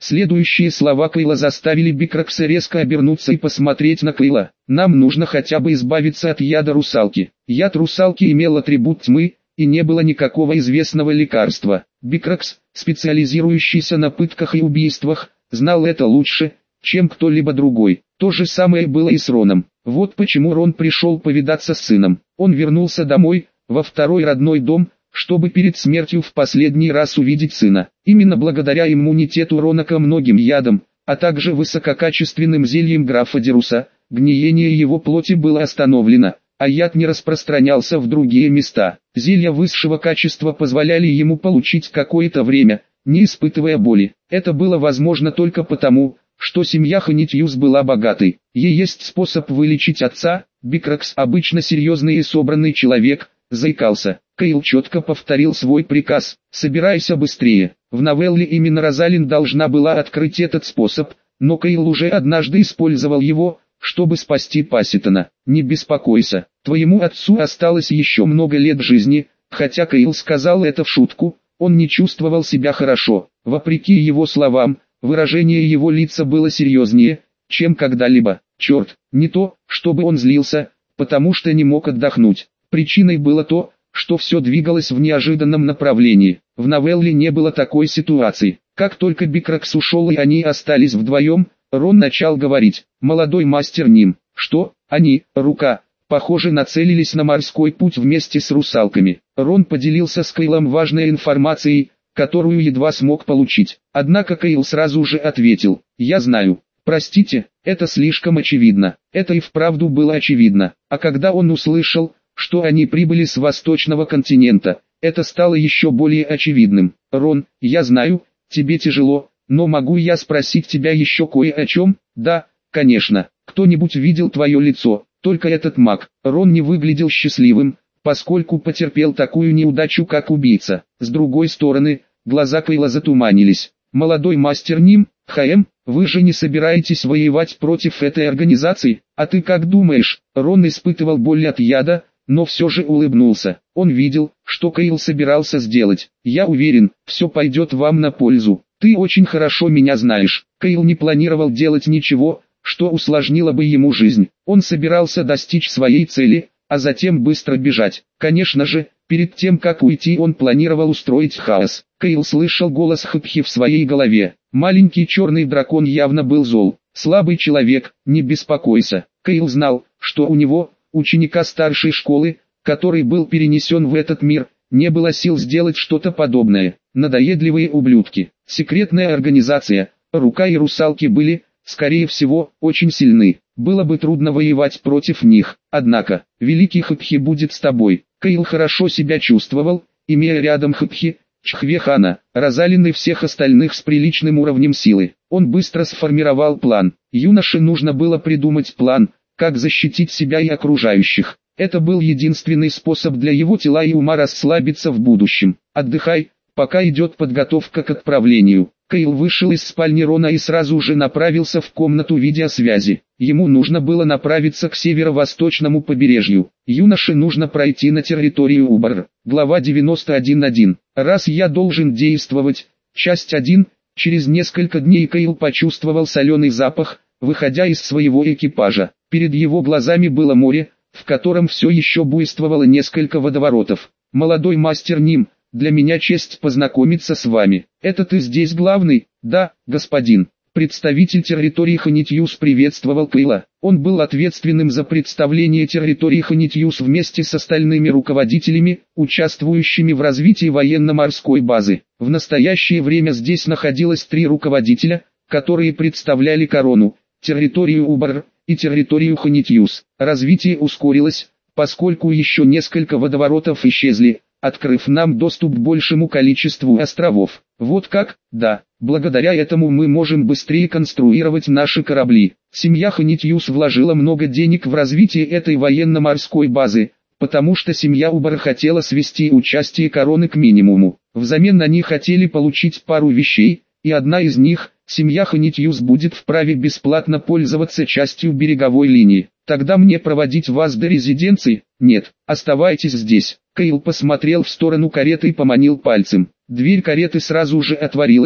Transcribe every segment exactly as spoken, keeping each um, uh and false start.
Следующие слова Кейла заставили Бикракса резко обернуться и посмотреть на Кейла. «Нам нужно хотя бы избавиться от яда русалки». Яд русалки имел атрибут тьмы, и не было никакого известного лекарства. Бикракс, специализирующийся на пытках и убийствах, знал это лучше, чем кто-либо другой. То же самое было и с Роном. Вот почему Рон пришел повидаться с сыном. Он вернулся домой, во второй родной дом, чтобы перед смертью в последний раз увидеть сына. Именно благодаря иммунитету Рона ко многим ядам, а также высококачественным зельям графа Деруса, гниение его плоти было остановлено, а яд не распространялся в другие места. Зелья высшего качества позволяли ему получить какое-то время, не испытывая боли. Это было возможно только потому, что семья Ханитьюс была богатой. Ей есть способ вылечить отца. Бикракс, обычно серьезный и собранный человек, заикался. Кейл четко повторил свой приказ: «Собирайся быстрее». В новелле именно Розалин должна была открыть этот способ, но Кейл уже однажды использовал его, чтобы спасти Пасситона. «Не беспокойся, твоему отцу осталось еще много лет жизни», хотя Кейл сказал это в шутку, он не чувствовал себя хорошо. Вопреки его словам, выражение его лица было серьезнее, чем когда-либо. Черт, не то, чтобы он злился, потому что не мог отдохнуть. Причиной было то, что все двигалось в неожиданном направлении. В новелле не было такой ситуации. Как только Бикракс ушел и они остались вдвоем, Рон начал говорить: «Молодой мастер Ним, что, они, рука, похоже, нацелились на морской путь вместе с русалками». Рон поделился с Кейлом важной информацией, которую едва смог получить. Однако Кейл сразу же ответил: «Я знаю. Простите, это слишком очевидно». Это и вправду было очевидно. А когда он услышал, что они прибыли с восточного континента, это стало еще более очевидным. «Рон, я знаю, тебе тяжело, но могу я спросить тебя еще кое о чем?» «Да, конечно. Кто-нибудь видел твое лицо?» «Только этот маг». Рон не выглядел счастливым, поскольку потерпел такую неудачу, как убийца. С другой стороны, глаза Кейла затуманились. «Молодой мастер Ним, ХМ, вы же не собираетесь воевать против этой организации? А ты как думаешь?» Рон испытывал боль от яда, но все же улыбнулся. Он видел, что Кейл собирался сделать. «Я уверен, все пойдет вам на пользу. Ты очень хорошо меня знаешь». Кейл не планировал делать ничего, что усложнило бы ему жизнь. Он собирался достичь своей цели, а затем быстро бежать. Конечно же, перед тем как уйти, он планировал устроить хаос. Кейл слышал голос Хатхи в своей голове. Маленький черный дракон явно был зол. «Слабый человек, не беспокойся». Кейл знал, что у него, ученика старшей школы, который был перенесен в этот мир, не было сил сделать что-то подобное. Надоедливые ублюдки. Секретная организация, рука и русалки были, скорее всего, очень сильны. Было бы трудно воевать против них. Однако, великий Хатхи будет с тобой. Кейл хорошо себя чувствовал, имея рядом Хатхи, Чхвехана, Розалин и всех остальных с приличным уровнем силы. Он быстро сформировал план. Юноше нужно было придумать план, как защитить себя и окружающих. Это был единственный способ для его тела и ума расслабиться в будущем. «Отдыхай, пока идет подготовка к отправлению». Кейл вышел из спальни Рона и сразу же направился в комнату видеосвязи. Ему нужно было направиться к северо-восточному побережью. Юноше нужно пройти на территорию Убар. Глава девяносто один точка один. Раз я должен действовать. Часть один. Через несколько дней Кейл почувствовал соленый запах, выходя из своего экипажа. Перед его глазами было море, в котором все еще буйствовало несколько водоворотов. «Молодой мастер Ним, для меня честь познакомиться с вами. Это ты здесь главный?» «Да, господин». Представитель территории Ханитьюс приветствовал Кейла. Он был ответственным за представление территории Ханитьюс вместе с остальными руководителями, участвующими в развитии военно-морской базы. В настоящее время здесь находилось три руководителя, которые представляли корону, территорию Убар и территорию Ханитьюс. Развитие ускорилось, поскольку еще несколько водоворотов исчезли, открыв нам доступ к большему количеству островов. Вот как? Да. Благодаря этому мы можем быстрее конструировать наши корабли. Семья Ханитьюс вложила много денег в развитие этой военно-морской базы, потому что семья Убар хотела свести участие короны к минимуму. Взамен они хотели получить пару вещей, и одна из них, семья Ханитьюс будет вправе бесплатно пользоваться частью береговой линии. Тогда мне проводить вас до резиденции? Нет, оставайтесь здесь. Кейл посмотрел в сторону кареты и поманил пальцем. Дверь кареты сразу же отворилась,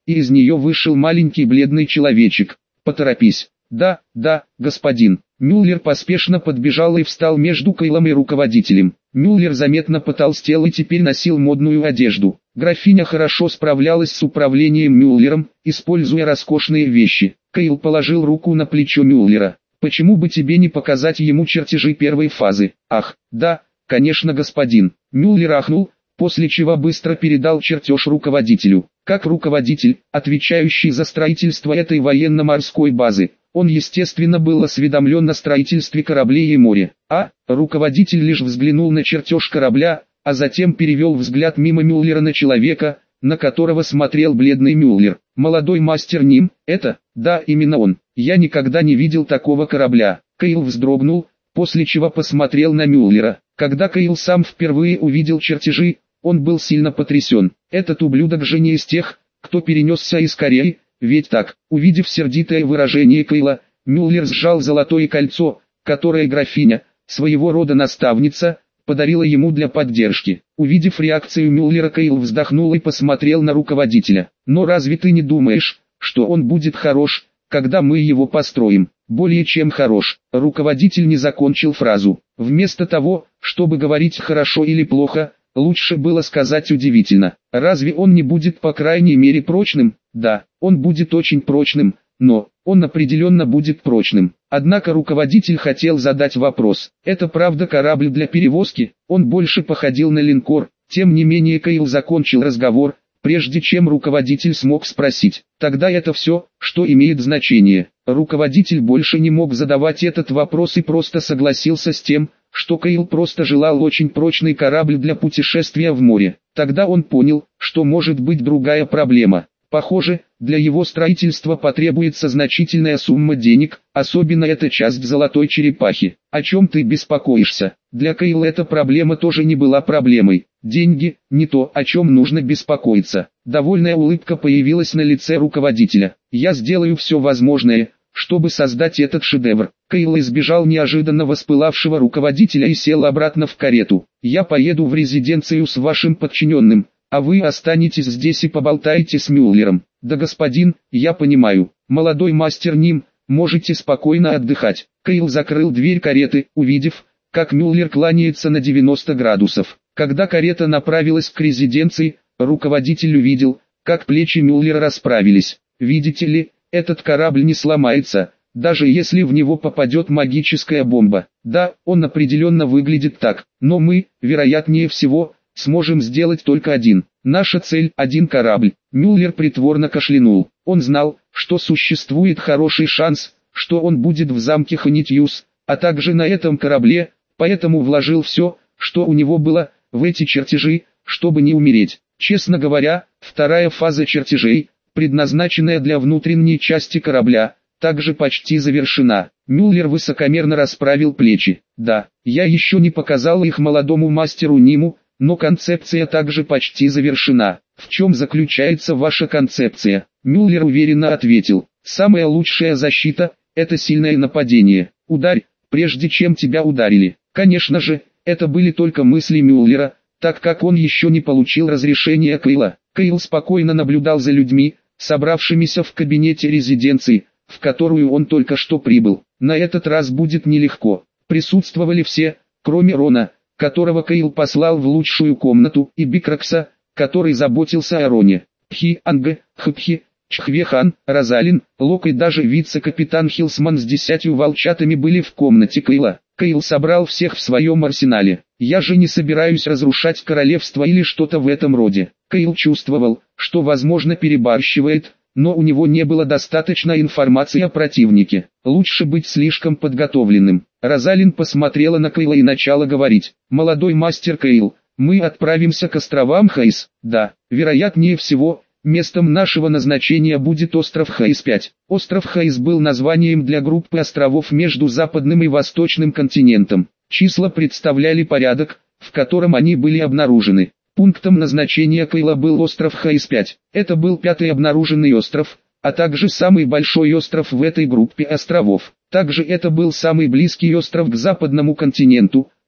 и из нее вышел маленький бледный человечек. «Поторопись». «Да, да, господин». Мюллер поспешно подбежал и встал между Кейлом и руководителем. Мюллер заметно потолстел и теперь носил модную одежду. Графиня хорошо справлялась с управлением Мюллером, используя роскошные вещи. Кейл положил руку на плечо Мюллера. «Почему бы тебе не показать ему чертежи первой фазы?» «Ах, да, конечно, господин». Мюллер ахнул, после чего быстро передал чертеж руководителю. Как руководитель, отвечающий за строительство этой военно-морской базы, он естественно был осведомлен о строительстве кораблей и море. А, руководитель лишь взглянул на чертеж корабля, а затем перевел взгляд мимо Мюллера на человека, на которого смотрел бледный Мюллер. «Молодой мастер Ним, это, да, именно он. Я никогда не видел такого корабля». Кейл вздрогнул, после чего посмотрел на Мюллера. Когда Кейл сам впервые увидел чертежи, он был сильно потрясен. Этот ублюдок же не из тех, кто перенесся из Кореи, ведь так. Увидев сердитое выражение Кейла, Мюллер сжал золотое кольцо, которое графиня, своего рода наставница, подарила ему для поддержки. Увидев реакцию Мюллера, Кейл вздохнул и посмотрел на руководителя. «Но разве ты не думаешь, что он будет хорош, когда мы его построим?» «Более чем хорош». Руководитель не закончил фразу. Вместо того, чтобы говорить «хорошо» или «плохо», лучше было сказать «удивительно». Разве он не будет по крайней мере прочным? Да, он будет очень прочным, но он определенно будет прочным. Однако руководитель хотел задать вопрос. Это правда корабль для перевозки? Он больше походил на линкор. Тем не менее Кейл закончил разговор, прежде чем руководитель смог спросить. Тогда это все, что имеет значение. Руководитель больше не мог задавать этот вопрос и просто согласился с тем, что Кейл просто желал очень прочный корабль для путешествия в море. Тогда он понял, что может быть другая проблема. Похоже, для его строительства потребуется значительная сумма денег, особенно эта часть золотой черепахи. О чем ты беспокоишься? Для Кейла эта проблема тоже не была проблемой. Деньги – не то, о чем нужно беспокоиться. Довольная улыбка появилась на лице руководителя. Я сделаю все возможное, чтобы создать этот шедевр. Кейл избежал неожиданно воспылавшего руководителя и сел обратно в карету. Я поеду в резиденцию с вашим подчиненным, а вы останетесь здесь и поболтаете с Мюллером. Да, господин, я понимаю. Молодой мастер Ним, можете спокойно отдыхать. Кейл закрыл дверь кареты, увидев, как Мюллер кланяется на девяносто градусов. Когда карета направилась к резиденции, руководитель увидел, как плечи Мюллера расправились. Видите ли, этот корабль не сломается, даже если в него попадет магическая бомба. Да, он определенно выглядит так, но мы, вероятнее всего, сможем сделать только один. Наша цель – один корабль. Мюллер притворно кашлянул. Он знал, что существует хороший шанс, что он будет в замке Ханитьюс, а также на этом корабле, поэтому вложил все, что у него было, в эти чертежи, чтобы не умереть. Честно говоря, вторая фаза чертежей, предназначенная для внутренней части корабля, также почти завершена. Мюллер высокомерно расправил плечи. Да, я еще не показал их молодому мастеру Ниму, но концепция также почти завершена. В чем заключается ваша концепция? Мюллер уверенно ответил. Самая лучшая защита – это сильное нападение. Ударь, прежде чем тебя ударили. Конечно же, это были только мысли Мюллера, так как он еще не получил разрешения Кейла. Кейл спокойно наблюдал за людьми, собравшимися в кабинете резиденции, в которую он только что прибыл. На этот раз будет нелегко. Присутствовали все, кроме Рона, которого Кейл послал в лучшую комнату, и Бикракса, который заботился о Роне. Пхи, Анге, Хпхи, Чхвехан, Розалин, Лок и даже вице-капитан Хилсман с десятью волчатами были в комнате Кейла. Кейл собрал всех в своем арсенале. Я же не собираюсь разрушать королевство или что-то в этом роде. Кейл чувствовал, что возможно перебарщивает, но у него не было достаточно информации о противнике. Лучше быть слишком подготовленным. Розалин посмотрела на Кейла и начала говорить. «Молодой мастер Кейл, мы отправимся к островам Хейс». «Да, вероятнее всего, местом нашего назначения будет остров Хейс пять. Остров Хейс был названием для группы островов между западным и восточным континентом. Числа представляли порядок, в котором они были обнаружены. Пунктом назначения Кейла был остров Хейс пять. Это был пятый обнаруженный остров, а также самый большой остров в этой группе островов. Также это был самый близкий остров к западному континенту,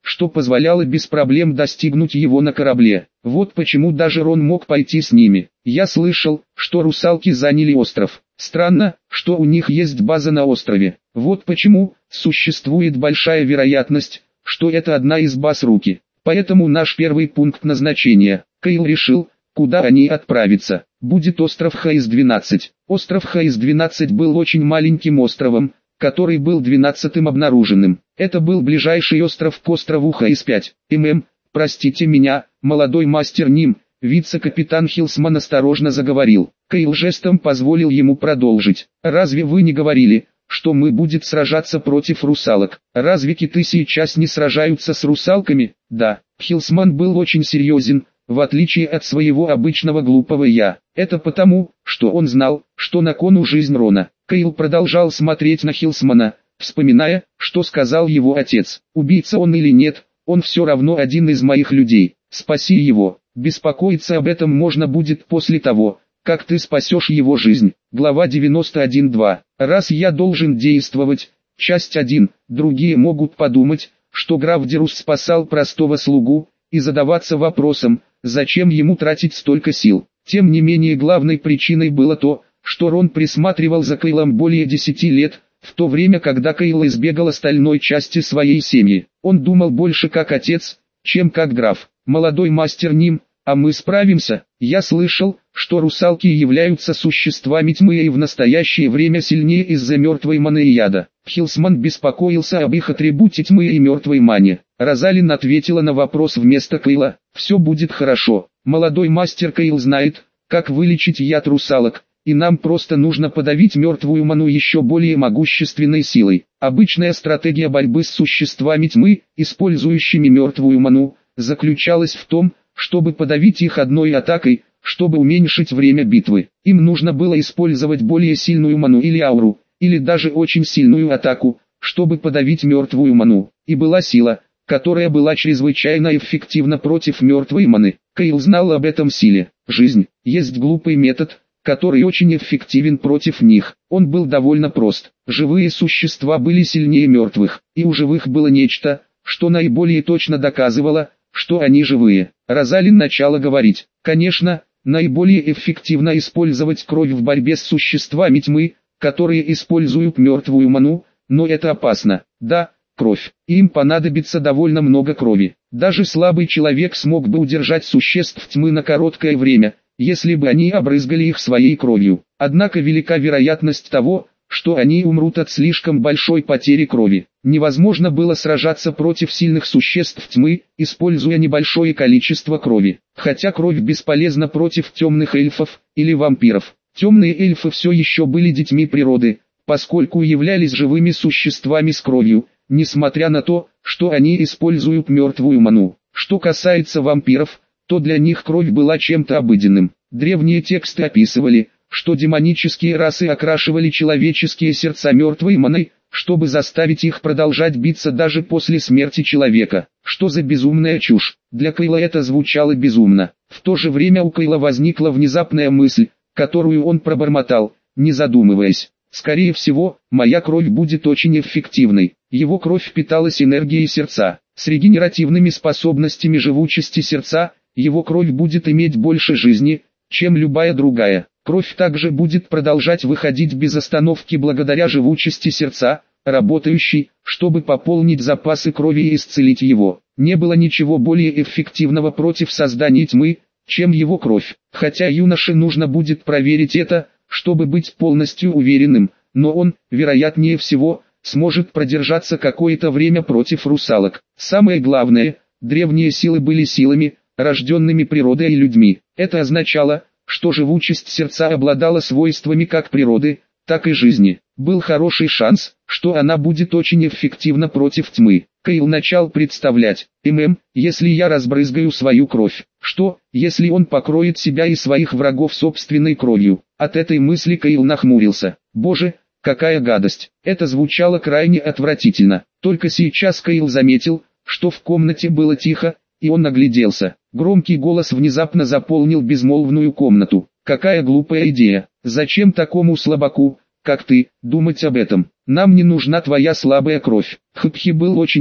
что позволяло без проблем достигнуть его на корабле. Вот почему даже Рон мог пойти с ними. Я слышал, что русалки заняли остров. Странно, что у них есть база на острове. Вот почему существует большая вероятность, что это одна из баз Руки. Поэтому наш первый пункт назначения. Кейл решил, куда они отправятся. Будет остров Хаис двенадцать. Остров Хаис двенадцать был очень маленьким островом, который был двенадцатым обнаруженным. Это был ближайший остров к острову Хаис пять. ММ, простите меня, молодой мастер Ним, вице-капитан Хилсман осторожно заговорил. Кейл жестом позволил ему продолжить. Разве вы не говорили, что мы будет сражаться против русалок? Разве киты сейчас не сражаются с русалками? Да. Хилсман был очень серьезен, в отличие от своего обычного глупого «я». Это потому, что он знал, что на кону жизнь Рона. Кейл продолжал смотреть на Хилсмана, вспоминая, что сказал его отец. Убийца он или нет, он все равно один из моих людей. Спаси его. Беспокоиться об этом можно будет после того, как ты спасешь его жизнь. Глава девяносто один два. Раз я должен действовать, часть один, другие могут подумать, что граф Дерус спасал простого слугу, и задаваться вопросом, зачем ему тратить столько сил. Тем не менее главной причиной было то, что Рон присматривал за Кейлом более десяти лет, в то время когда Кейл избегал остальной части своей семьи. Он думал больше как отец, чем как граф. Молодой мастер Ним, а мы справимся. Я слышал, что русалки являются существами тьмы и в настоящее время сильнее из-за мертвой маны и яда. Хилсман беспокоился об их атрибуте тьмы и мертвой мане. Розалин ответила на вопрос вместо Кейла. Все будет хорошо. Молодой мастер Кейл знает, как вылечить яд русалок, и нам просто нужно подавить мертвую ману еще более могущественной силой. Обычная стратегия борьбы с существами тьмы, использующими мертвую ману, заключалась в том, чтобы подавить их одной атакой, чтобы уменьшить время битвы. Им нужно было использовать более сильную ману или ауру, или даже очень сильную атаку, чтобы подавить мертвую ману. И была сила, которая была чрезвычайно эффективна против мертвой маны. Кейл знал об этом силе. Жизнь. Есть глупый метод, который очень эффективен против них. Он был довольно прост. Живые существа были сильнее мертвых, и у живых было нечто, что наиболее точно доказывало, что они живые. Розалин начала говорить. Конечно, наиболее эффективно использовать кровь в борьбе с существами тьмы, которые используют мертвую ману, но это опасно. Да, кровь. Им понадобится довольно много крови. Даже слабый человек смог бы удержать существ тьмы на короткое время, если бы они обрызгали их своей кровью. Однако велика вероятность того, что они умрут от слишком большой потери крови. Невозможно было сражаться против сильных существ тьмы, используя небольшое количество крови. Хотя кровь бесполезна против темных эльфов или вампиров. Темные эльфы все еще были детьми природы, поскольку являлись живыми существами с кровью, несмотря на то, что они используют мертвую ману. Что касается вампиров, то для них кровь была чем-то обыденным. Древние тексты описывали, что демонические расы окрашивали человеческие сердца мертвой маной, чтобы заставить их продолжать биться даже после смерти человека. Что за безумная чушь? Для Кейла это звучало безумно. В то же время у Кейла возникла внезапная мысль, которую он пробормотал, не задумываясь. Скорее всего, моя кровь будет очень эффективной. Его кровь питалась энергией сердца. С регенеративными способностями живучести сердца, его кровь будет иметь больше жизни, чем любая другая. Кровь также будет продолжать выходить без остановки благодаря живучести сердца, работающей, чтобы пополнить запасы крови и исцелить его. Не было ничего более эффективного против создания тьмы, чем его кровь. Хотя юноше нужно будет проверить это, чтобы быть полностью уверенным, но он, вероятнее всего, сможет продержаться какое-то время против русалок. Самое главное, древние силы были силами, рожденными природой и людьми. Это означало, что живучесть сердца обладала свойствами как природы, так и жизни. Был хороший шанс, что она будет очень эффективна против тьмы. Кейл начал представлять, ММ, если я разбрызгаю свою кровь, что, если он покроет себя и своих врагов собственной кровью? От этой мысли Кейл нахмурился. Боже, какая гадость. Это звучало крайне отвратительно. Только сейчас Кейл заметил, что в комнате было тихо, и он огляделся. Громкий голос внезапно заполнил безмолвную комнату. Какая глупая идея. Зачем такому слабаку, как ты, думать об этом? Нам не нужна твоя слабая кровь. Хпхи был очень зол.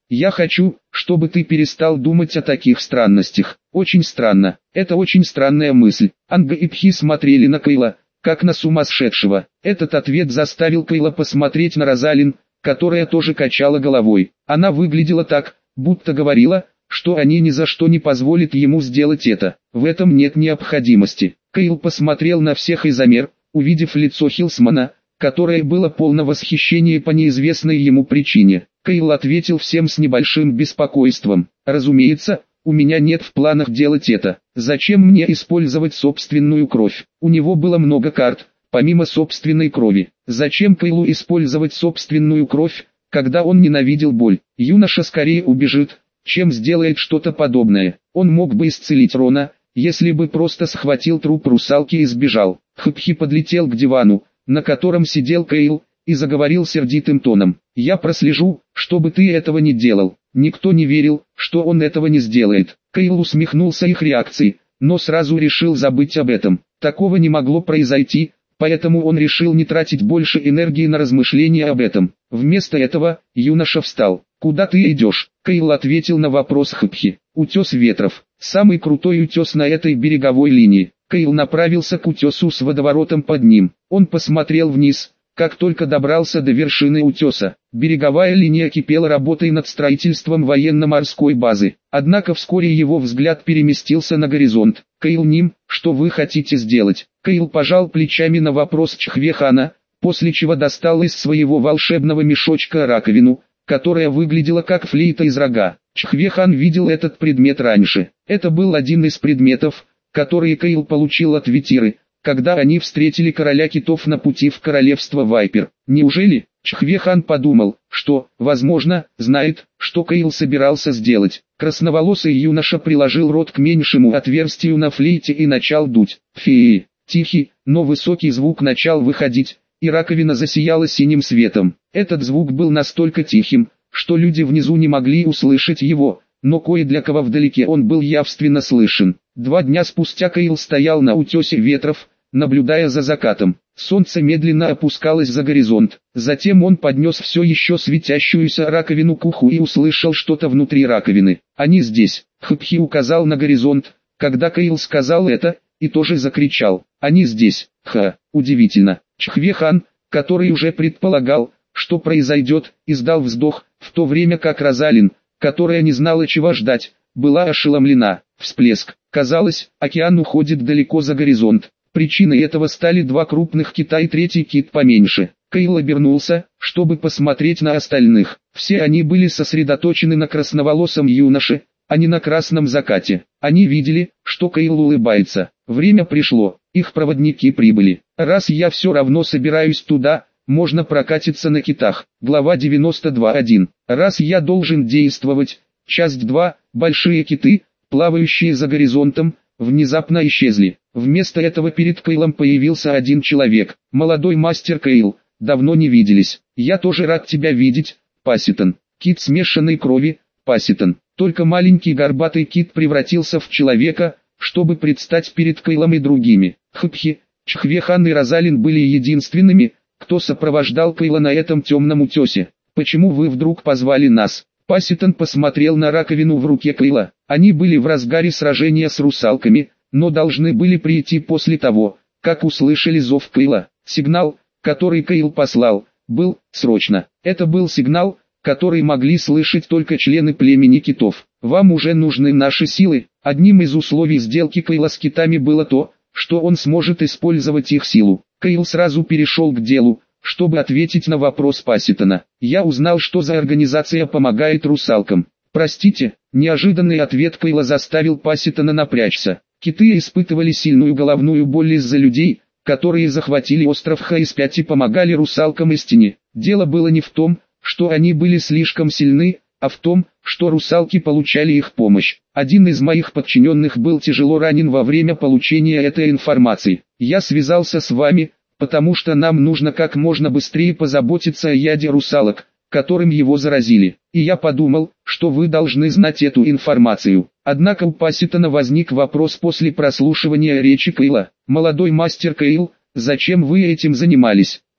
Я хочу, чтобы ты перестал думать о таких странностях. Очень странно. Это очень странная мысль. Анга и Пхи смотрели на Кейла, как на сумасшедшего. Этот ответ заставил Кейла посмотреть на Розалин, которая тоже качала головой. Она выглядела так, будто говорила, что они ни за что не позволят ему сделать это. В этом нет необходимости. Кейл посмотрел на всех и замер, увидев лицо Хилсмана, которое было полно восхищения по неизвестной ему причине. Кейл ответил всем с небольшим беспокойством. «Разумеется, у меня нет в планах делать это. Зачем мне использовать собственную кровь? У него было много карт, помимо собственной крови. Зачем Кейлу использовать собственную кровь, когда он ненавидел боль? Юноша скорее убежит, чем сделает что-то подобное. Он мог бы исцелить Рона, если бы просто схватил труп русалки и сбежал». Хпхи подлетел к дивану, на котором сидел Кейл, и заговорил сердитым тоном. «Я прослежу, чтобы ты этого не делал». Никто не верил, что он этого не сделает. Кейл усмехнулся их реакцией, но сразу решил забыть об этом. Такого не могло произойти, поэтому он решил не тратить больше энергии на размышления об этом. Вместо этого, юноша встал. «Куда ты идешь?» Кейл ответил на вопрос Хпхи. «Утес ветров. Самый крутой утес на этой береговой линии». Кейл направился к утесу с водоворотом под ним. Он посмотрел вниз, как только добрался до вершины утеса. Береговая линия кипела работой над строительством военно-морской базы. Однако вскоре его взгляд переместился на горизонт. «Кейл Ним, что вы хотите сделать?» Кейл пожал плечами на вопрос Чхвехана, после чего достал из своего волшебного мешочка раковину, которая выглядела как флейта из рога. Чхвехан видел этот предмет раньше. Это был один из предметов, которые Кейл получил от Ветиры, когда они встретили короля китов на пути в королевство Вайпер. Неужели? Чхвехан подумал, что, возможно, знает, что Кейл собирался сделать. Красноволосый юноша приложил рот к меньшему отверстию на флейте и начал дуть. Феи. Тихий, но высокий звук начал выходить, и раковина засияла синим светом. Этот звук был настолько тихим, что люди внизу не могли услышать его, но кое для кого вдалеке он был явственно слышен. Два дня спустя Кейл стоял на утесе ветров, наблюдая за закатом. Солнце медленно опускалось за горизонт. Затем он поднес все еще светящуюся раковину к уху и услышал что-то внутри раковины. «Они здесь!» Хпхи указал на горизонт, когда Кейл сказал это, и тоже закричал. «Они здесь!» Ха, удивительно. Чхвехан, который уже предполагал, что произойдет, издал вздох, в то время как Розалин, которая не знала чего ждать, была ошеломлена. Всплеск. Казалось, океан уходит далеко за горизонт. Причиной этого стали два крупных кита и третий кит поменьше. Кейл обернулся, чтобы посмотреть на остальных. Все они были сосредоточены на красноволосом юноше, а не на красном закате. Они видели, что Кейл улыбается. Время пришло, их проводники прибыли. «Раз я все равно собираюсь туда, можно прокатиться на китах». Глава девяносто два точка один. «Раз я должен действовать». Часть два. Большие киты, плавающие за горизонтом, внезапно исчезли. Вместо этого перед Кейлом появился один человек. «Молодой мастер Кейл, давно не виделись. Я тоже рад тебя видеть, Паситон». Кит смешанной крови, Паситон. Только маленький горбатый кит превратился в человека, чтобы предстать перед Кейлом и другими. Хпхи, Чхвехан и Розалин были единственными, кто сопровождал Кейла на этом темном утесе. «Почему вы вдруг позвали нас?» Паситон посмотрел на раковину в руке Кейла. Они были в разгаре сражения с русалками, но должны были прийти после того, как услышали зов Кейла. Сигнал, который Кейл послал, был «срочно». Это был сигнал, который могли слышать только члены племени китов. «Вам уже нужны наши силы». Одним из условий сделки Кейла с китами было то, что он сможет использовать их силу. Кейл сразу перешел к делу, чтобы ответить на вопрос Паситона. «Я узнал, что за организация помогает русалкам». «Простите», неожиданный ответ Кейла заставил Паситона напрячься. Киты испытывали сильную головную боль из-за людей, которые захватили остров Хаис пять и помогали русалкам истине. Дело было не в том, что они были слишком сильны, а в том, что русалки получали их помощь. Один из моих подчиненных был тяжело ранен во время получения этой информации. Я связался с вами, потому что нам нужно как можно быстрее позаботиться о яде русалок, которым его заразили. И я подумал, что вы должны знать эту информацию. Однако у Паситона возник вопрос после прослушивания речи Кейла. «Молодой мастер Кейл, зачем вы этим занимались?»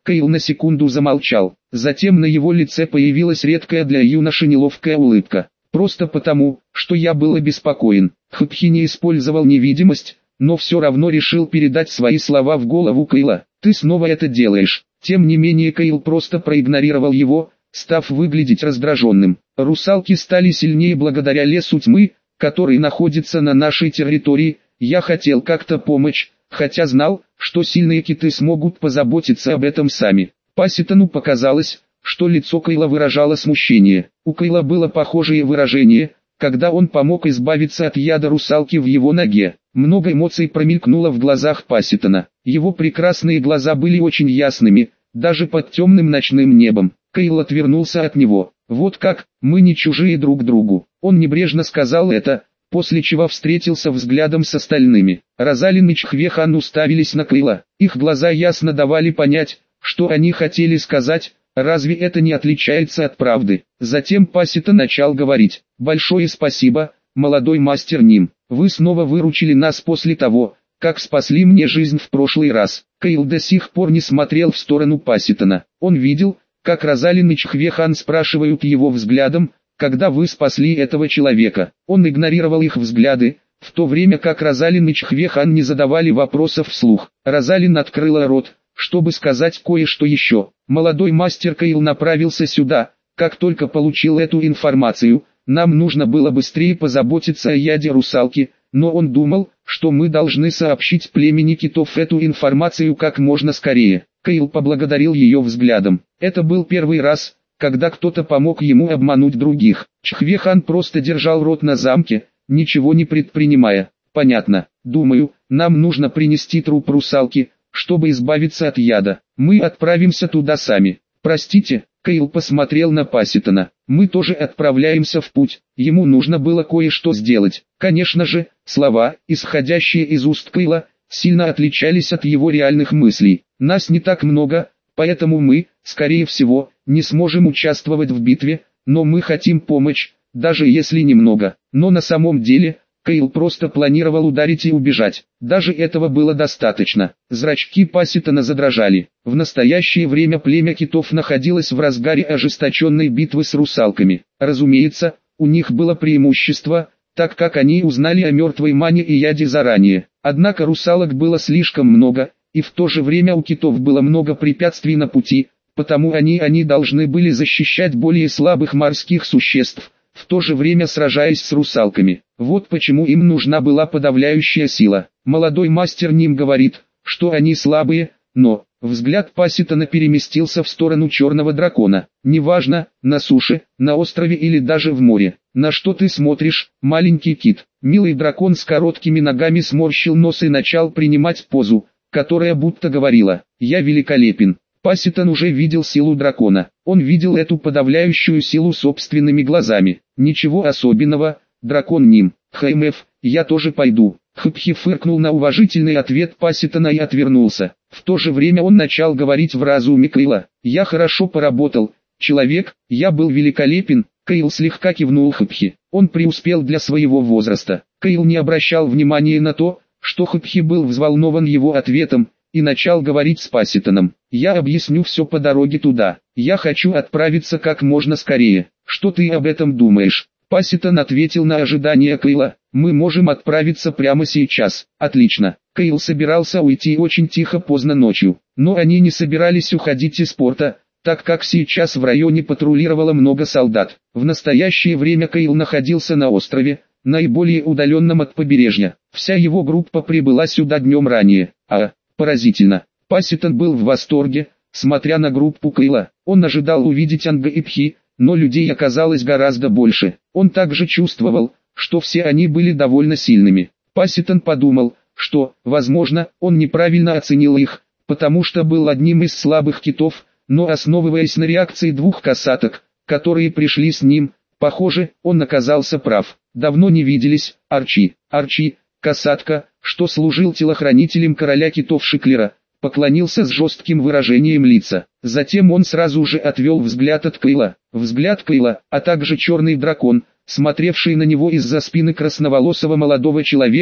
Кейл на секунду замолчал, затем на его лице появилась редкая для юноши неловкая улыбка. Просто потому, что я был обеспокоен. Хапхи не использовал невидимость, но все равно решил передать свои слова в голову Кейла. «Ты снова это делаешь». Тем не менее Кейл просто проигнорировал его, став выглядеть раздраженным. «Русалки стали сильнее благодаря лесу тьмы, который находится на нашей территории. Я хотел как-то помочь, хотя знал, что сильные киты смогут позаботиться об этом сами». Пасситону показалось, что лицо Кейла выражало смущение. У Кейла было похожее выражение, когда он помог избавиться от яда русалки в его ноге. Много эмоций промелькнуло в глазах Пасситона. Его прекрасные глаза были очень ясными, даже под темным ночным небом. Кейл отвернулся от него. «Вот как, мы не чужие друг другу». Он небрежно сказал это, после чего встретился взглядом с остальными. Розалин и Чхвехан уставились на Кейла. Их глаза ясно давали понять, что они хотели сказать. Разве это не отличается от правды? Затем Пасситон начал говорить. «Большое спасибо, молодой мастер Ним. Вы снова выручили нас после того, как спасли мне жизнь в прошлый раз». Кейл до сих пор не смотрел в сторону Пасситона. Он видел, как Розалин и Чхвехан спрашивают его взглядом, когда вы спасли этого человека. Он игнорировал их взгляды, в то время как Розалин и Чхвехан не задавали вопросов вслух. Розалин открыла рот, чтобы сказать кое-что еще. Молодой мастер Кейл направился сюда, как только получил эту информацию. Нам нужно было быстрее позаботиться о яде русалки, но он думал, что мы должны сообщить племени китов эту информацию как можно скорее. Кейл поблагодарил ее взглядом. Это был первый раз, когда кто-то помог ему обмануть других. Чхвехан просто держал рот на замке, ничего не предпринимая. «Понятно. Думаю, нам нужно принести труп русалки, чтобы избавиться от яда. Мы отправимся туда сами». «Простите», Кейл посмотрел на Пасситона. «Мы тоже отправляемся в путь. Ему нужно было кое-что сделать». Конечно же, слова, исходящие из уст Кейла, сильно отличались от его реальных мыслей. «Нас не так много, поэтому мы, скорее всего, не сможем участвовать в битве, но мы хотим помочь, даже если немного». Но на самом деле, Кейл просто планировал ударить и убежать. Даже этого было достаточно. Зрачки Пасситона задрожали. В настоящее время племя китов находилось в разгаре ожесточенной битвы с русалками. Разумеется, у них было преимущество, так как они узнали о мертвой мане и яде заранее. Однако русалок было слишком много, и в то же время у китов было много препятствий на пути, потому они, они должны были защищать более слабых морских существ, в то же время сражаясь с русалками. Вот почему им нужна была подавляющая сила. Молодой мастер Ним говорит, что они слабые, но... Взгляд Пасситона переместился в сторону черного дракона. «Неважно, на суше, на острове или даже в море. На что ты смотришь, маленький кит?» Милый дракон с короткими ногами сморщил нос и начал принимать позу, которая будто говорила: «Я великолепен». Пасситон уже видел силу дракона. Он видел эту подавляющую силу собственными глазами. «Ничего особенного, дракон Ним. ХМФ, я тоже пойду». Хапхи фыркнул на уважительный ответ Пасситона и отвернулся. В то же время он начал говорить в разуме Кейла. «Я хорошо поработал, человек, я был великолепен». Кейл слегка кивнул Хапхи. Он преуспел для своего возраста. Кейл не обращал внимания на то, что Хапхи был взволнован его ответом, и начал говорить с Пасситоном. «Я объясню все по дороге туда. Я хочу отправиться как можно скорее. Что ты об этом думаешь?» Пасситон ответил на ожидания Кейла. «Мы можем отправиться прямо сейчас». «Отлично». Кейл собирался уйти очень тихо поздно ночью, но они не собирались уходить из порта, так как сейчас в районе патрулировало много солдат. В настоящее время Кейл находился на острове, наиболее удаленном от побережья. Вся его группа прибыла сюда днем ранее. А, поразительно. Пасситон был в восторге, смотря на группу Кейла. Он ожидал увидеть Анга и Пхи, но людей оказалось гораздо больше. Он также чувствовал, что все они были довольно сильными. Пасситон подумал, что, возможно, он неправильно оценил их, потому что был одним из слабых китов, но основываясь на реакции двух касаток, которые пришли с ним, похоже, он оказался прав. Давно не виделись. Арчи, Арчи, касатка, что служил телохранителем короля китов Шиклера, поклонился с жестким выражением лица. Затем он сразу же отвел взгляд от Кейла. Взгляд Кейла, а также черный дракон, смотревший на него из-за спины красноволосого молодого человека,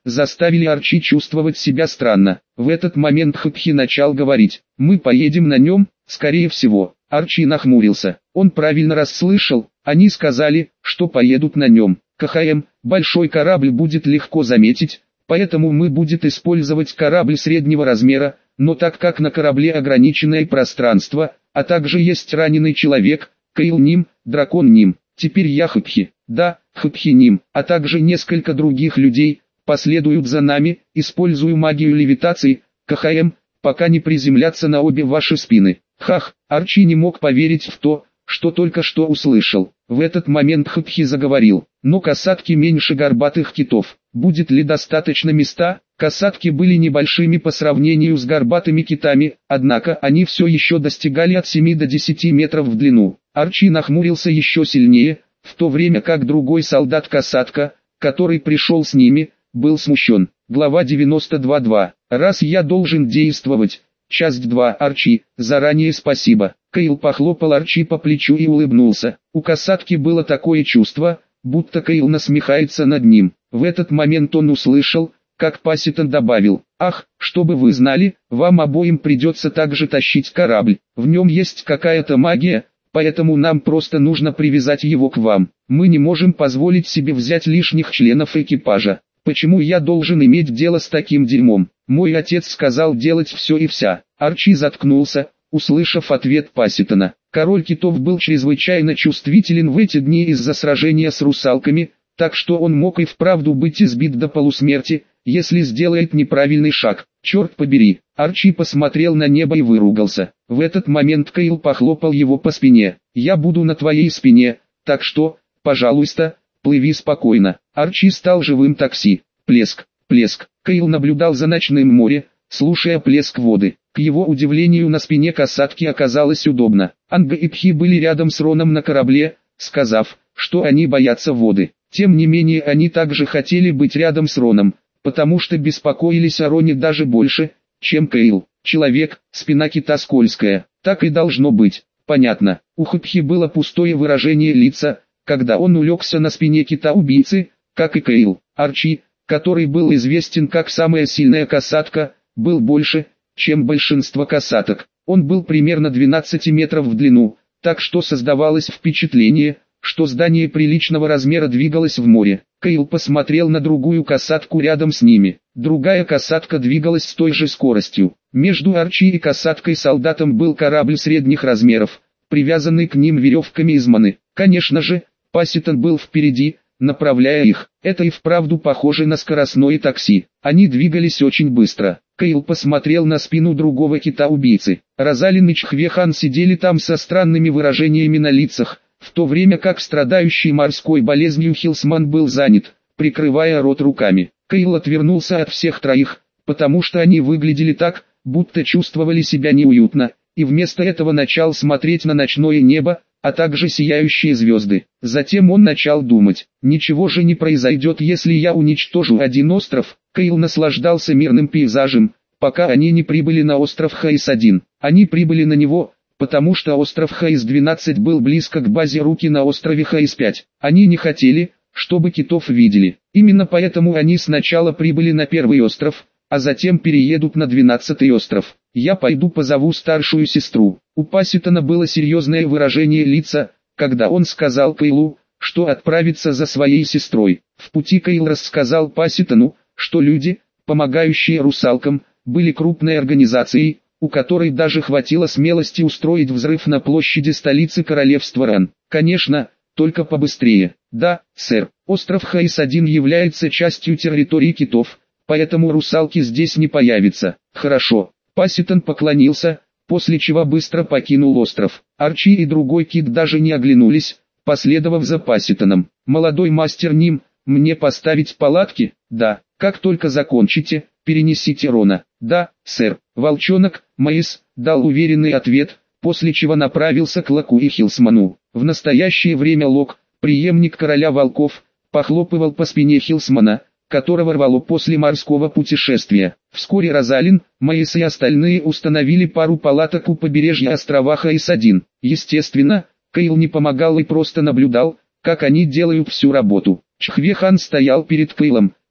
заставили Арчи чувствовать себя странно. В этот момент Хапхи начал говорить: «Мы поедем на нем, скорее всего». Арчи нахмурился. Он правильно расслышал, они сказали, что поедут на нем. КХМ, большой корабль будет легко заметить, поэтому мы будем использовать корабль среднего размера, но так как на корабле ограниченное пространство, а также есть раненый человек, Кейл Ним, дракон Ним, теперь я Хапхи, да, Хапхи Ним, а также несколько других людей, последуют за нами, используя магию левитации, КХМ, пока не приземлятся на обе ваши спины. Хах, Арчи не мог поверить в то, что только что услышал. В этот момент Хапхи заговорил: «Но касатки меньше горбатых китов. Будет ли достаточно места?» Касатки были небольшими по сравнению с горбатыми китами, однако они все еще достигали от семи до десяти метров в длину. Арчи нахмурился еще сильнее, в то время как другой солдат-касатка, который пришел с ними, был смущен. Глава девяносто два точка два. «Раз я должен действовать». Часть два. Арчи, заранее спасибо. Кейл похлопал Арчи по плечу и улыбнулся. У касатки было такое чувство, будто Кейл насмехается над ним. В этот момент он услышал, как Пасситон добавил: «Ах, чтобы вы знали, вам обоим придется также тащить корабль. В нем есть какая-то магия, поэтому нам просто нужно привязать его к вам. Мы не можем позволить себе взять лишних членов экипажа. Почему я должен иметь дело с таким дерьмом? Мой отец сказал делать все и вся». Арчи заткнулся, услышав ответ Пасситона. Король китов был чрезвычайно чувствителен в эти дни из-за сражения с русалками, так что он мог и вправду быть избит до полусмерти, если сделает неправильный шаг. «Черт побери!» Арчи посмотрел на небо и выругался. В этот момент Кейл похлопал его по спине. «Я буду на твоей спине, так что, пожалуйста, плыви спокойно». Арчи стал живым такси. Плеск, плеск. Кейл наблюдал за ночным морем, слушая плеск воды. К его удивлению, на спине касатки оказалось удобно. Анга и Пхи были рядом с Роном на корабле, сказав, что они боятся воды. Тем не менее, они также хотели быть рядом с Роном, потому что беспокоились о Роне даже больше, чем Кейл. Человек, спина кита скользкая. Так и должно быть. Понятно. У Хапхи было пустое выражение лица, когда он улегся на спине кита-убийцы, как и Кейл. Арчи, который был известен как самая сильная касатка, был больше, чем большинство касаток. Он был примерно двенадцать метров в длину, так что создавалось впечатление, что здание приличного размера двигалось в море. Кейл посмотрел на другую касатку рядом с ними. Другая касатка двигалась с той же скоростью. Между Арчи и касаткой-солдатом был корабль средних размеров, привязанный к ним веревками из маны. Конечно же, Пасситон был впереди, направляя их. Это и вправду похоже на скоростное такси. Они двигались очень быстро. Кейл посмотрел на спину другого кита-убийцы. Розалин и Чхвехан сидели там со странными выражениями на лицах, в то время как страдающий морской болезнью Хилсман был занят, прикрывая рот руками. Кейл отвернулся от всех троих, потому что они выглядели так, будто чувствовали себя неуютно, и вместо этого начал смотреть на ночное небо, а также сияющие звезды. Затем он начал думать: ничего же не произойдет, если я уничтожу один остров. Кейл наслаждался мирным пейзажем, пока они не прибыли на остров Хейс один. Они прибыли на него, потому что остров Хейс двенадцать был близко к базе Руки на острове Хейс пять. Они не хотели, чтобы китов видели. Именно поэтому они сначала прибыли на первый остров, а затем переедут на двенадцатый остров. «Я пойду позову старшую сестру». У Пасситона было серьезное выражение лица, когда он сказал Кейлу, что отправится за своей сестрой. В пути Кейл рассказал Пасситону, что люди, помогающие русалкам, были крупной организацией, у которой даже хватило смелости устроить взрыв на площади столицы королевства Ран. Конечно, только побыстрее. «Да, сэр, остров Хейс один является частью территории китов, поэтому русалки здесь не появятся». «Хорошо». Пасситон поклонился, после чего быстро покинул остров. Арчи и другой кит даже не оглянулись, последовав за Пасситоном. «Молодой мастер Ним, мне поставить палатки?» «Да». «Как только закончите, перенесите Рона». «Да, сэр». Волчонок, Мэйс, дал уверенный ответ, после чего направился к Локу и Хилсману. В настоящее время Лок, преемник короля волков, похлопывал по спине Хилсмана, которого рвало после морского путешествия. Вскоре Розалин, Мэйс и остальные установили пару палаток у побережья острова Хейс один. Естественно, Кейл не помогал и просто наблюдал, как они делают всю работу. Чхвехан стоял перед Кейлом,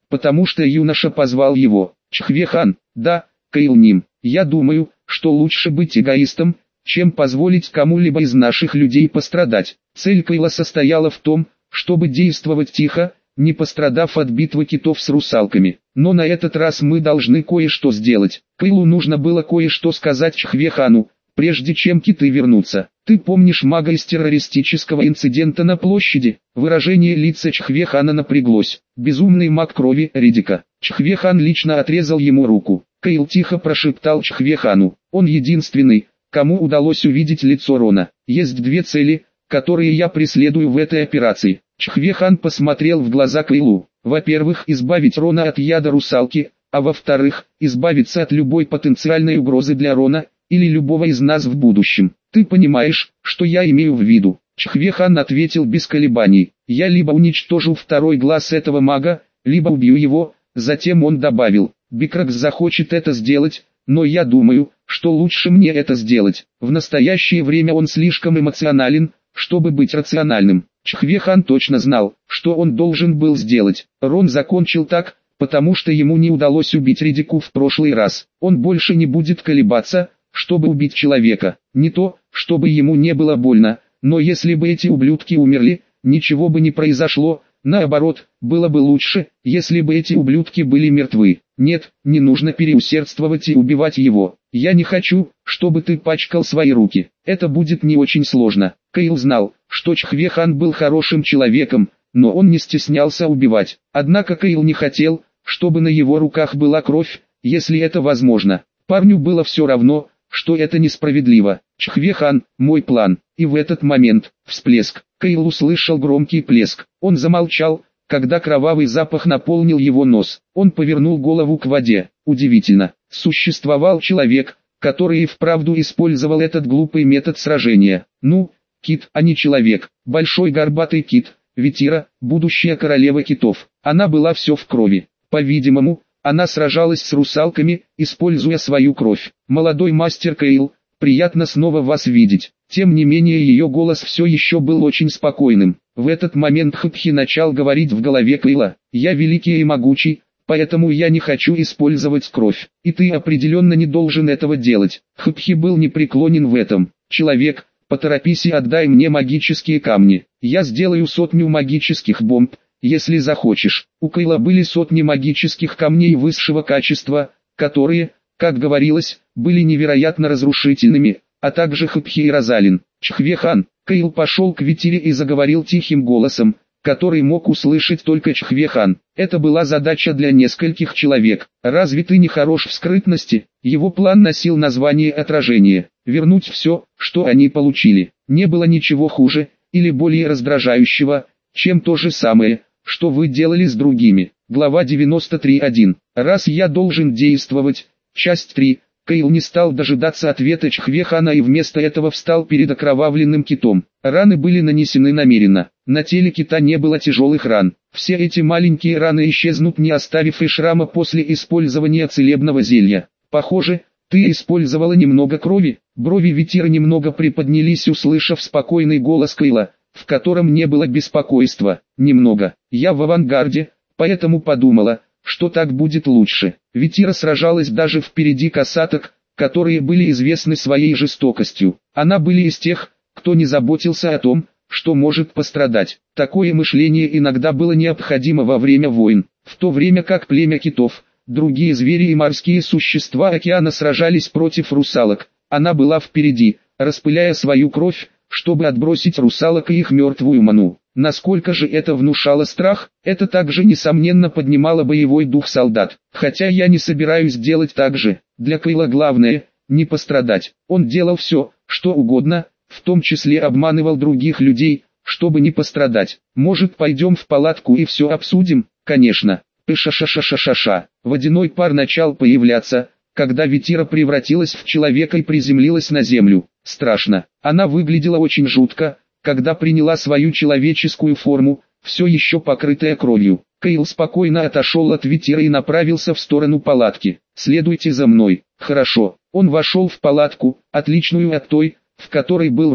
потому что юноша позвал его. Чхве-хан, да, Каил-ним, я думаю, что лучше быть эгоистом, чем позволить кому-либо из наших людей пострадать. Цель Каила состояла в том, чтобы действовать тихо, не пострадав от битвы китов с русалками. Но на этот раз мы должны кое-что сделать. Каилу нужно было кое-что сказать Чхве-хану, прежде чем киты вернутся. Ты помнишь мага из террористического инцидента на площади? Выражение лица Чхве-хана напряглось. Безумный маг крови Редика. Чхве-хан лично отрезал ему руку. Каил тихо прошептал Чхве-хану. Он единственный, кому удалось увидеть лицо Рона. Есть две цели, которые я преследую в этой операции. Чхве-хан посмотрел в глаза Каилу. Во-первых, избавить Рона от яда русалки, а во-вторых, избавиться от любой потенциальной угрозы для Рона, или любого из нас в будущем. Ты понимаешь, что я имею в виду? Чхве-хан ответил без колебаний. Я либо уничтожу второй глаз этого мага, либо убью его. Затем он добавил, Бикракс захочет это сделать, но я думаю, что лучше мне это сделать. В настоящее время он слишком эмоционален, чтобы быть рациональным. Чхве-хан точно знал, что он должен был сделать. Рон закончил так, потому что ему не удалось убить Редику в прошлый раз. Он больше не будет колебаться, чтобы убить человека. Не то, чтобы ему не было больно, но если бы эти ублюдки умерли, ничего бы не произошло. Наоборот, было бы лучше, если бы эти ублюдки были мертвы. Нет, не нужно переусердствовать и убивать его. Я не хочу, чтобы ты пачкал свои руки. Это будет не очень сложно. Каил знал, что Чхве-хан был хорошим человеком, но он не стеснялся убивать. Однако Каил не хотел, чтобы на его руках была кровь, если это возможно. Парню было все равно, что это несправедливо. Чхве-хан, мой план. И в этот момент, всплеск. Каил услышал громкий плеск. Он замолчал, когда кровавый запах наполнил его нос. Он повернул голову к воде. Удивительно, существовал человек, который и вправду использовал этот глупый метод сражения. Ну, кит, а не человек. Большой горбатый кит, Витира, будущая королева китов. Она была все в крови. По-видимому, она сражалась с русалками, используя свою кровь. Молодой мастер Каил, приятно снова вас видеть. Тем не менее ее голос все еще был очень спокойным. В этот момент Хпхи начал говорить в голове Каила. Я великий и могучий, поэтому я не хочу использовать кровь. И ты определенно не должен этого делать. Хпхи был непреклонен в этом. Человек, поторопись и отдай мне магические камни. Я сделаю сотню магических бомб, если захочешь. У Каила были сотни магических камней высшего качества, которые, как говорилось, были невероятно разрушительными, а также Хпхи и Розалин. Чхве-хан, Каил пошел к Витире и заговорил тихим голосом, который мог услышать только Чхве-хан. Это была задача для нескольких человек. Разве ты не хорош в скрытности? Его план носил название «Отражение». Вернуть все, что они получили. Не было ничего хуже, или более раздражающего, чем то же самое, что вы делали с другими. Глава девяносто три точка один. Раз я должен действовать. Часть три. Каил не стал дожидаться ответа Чхве-хана и вместо этого встал перед окровавленным китом. Раны были нанесены намеренно. На теле кита не было тяжелых ран. Все эти маленькие раны исчезнут, не оставив и шрама после использования целебного зелья. Похоже, ты использовала немного крови. Брови Витира немного приподнялись, услышав спокойный голос Каила, в котором не было беспокойства. Немного. Я в авангарде, поэтому подумала, что так будет лучше. Витира сражалась даже впереди касаток, которые были известны своей жестокостью. Она были из тех, кто не заботился о том, что может пострадать. Такое мышление иногда было необходимо во время войн, в то время как племя китов, другие звери и морские существа океана сражались против русалок. Она была впереди, распыляя свою кровь, чтобы отбросить русалок и их мертвую ману. Насколько же это внушало страх, это также несомненно поднимало боевой дух солдат. Хотя я не собираюсь делать так же. Для Каила главное – не пострадать. Он делал все, что угодно, в том числе обманывал других людей, чтобы не пострадать. Может, пойдем в палатку и все обсудим? Конечно. Ша-ша-ша-ша-ша-ша. Водяной пар начал появляться, когда Витира превратилась в человека и приземлилась на землю. Страшно. Она выглядела очень жутко, когда приняла свою человеческую форму, все еще покрытая кровью. Каил спокойно отошел от Витира и направился в сторону палатки. «Следуйте за мной». Хорошо. Он вошел в палатку, отличную от той, в которой был Рон,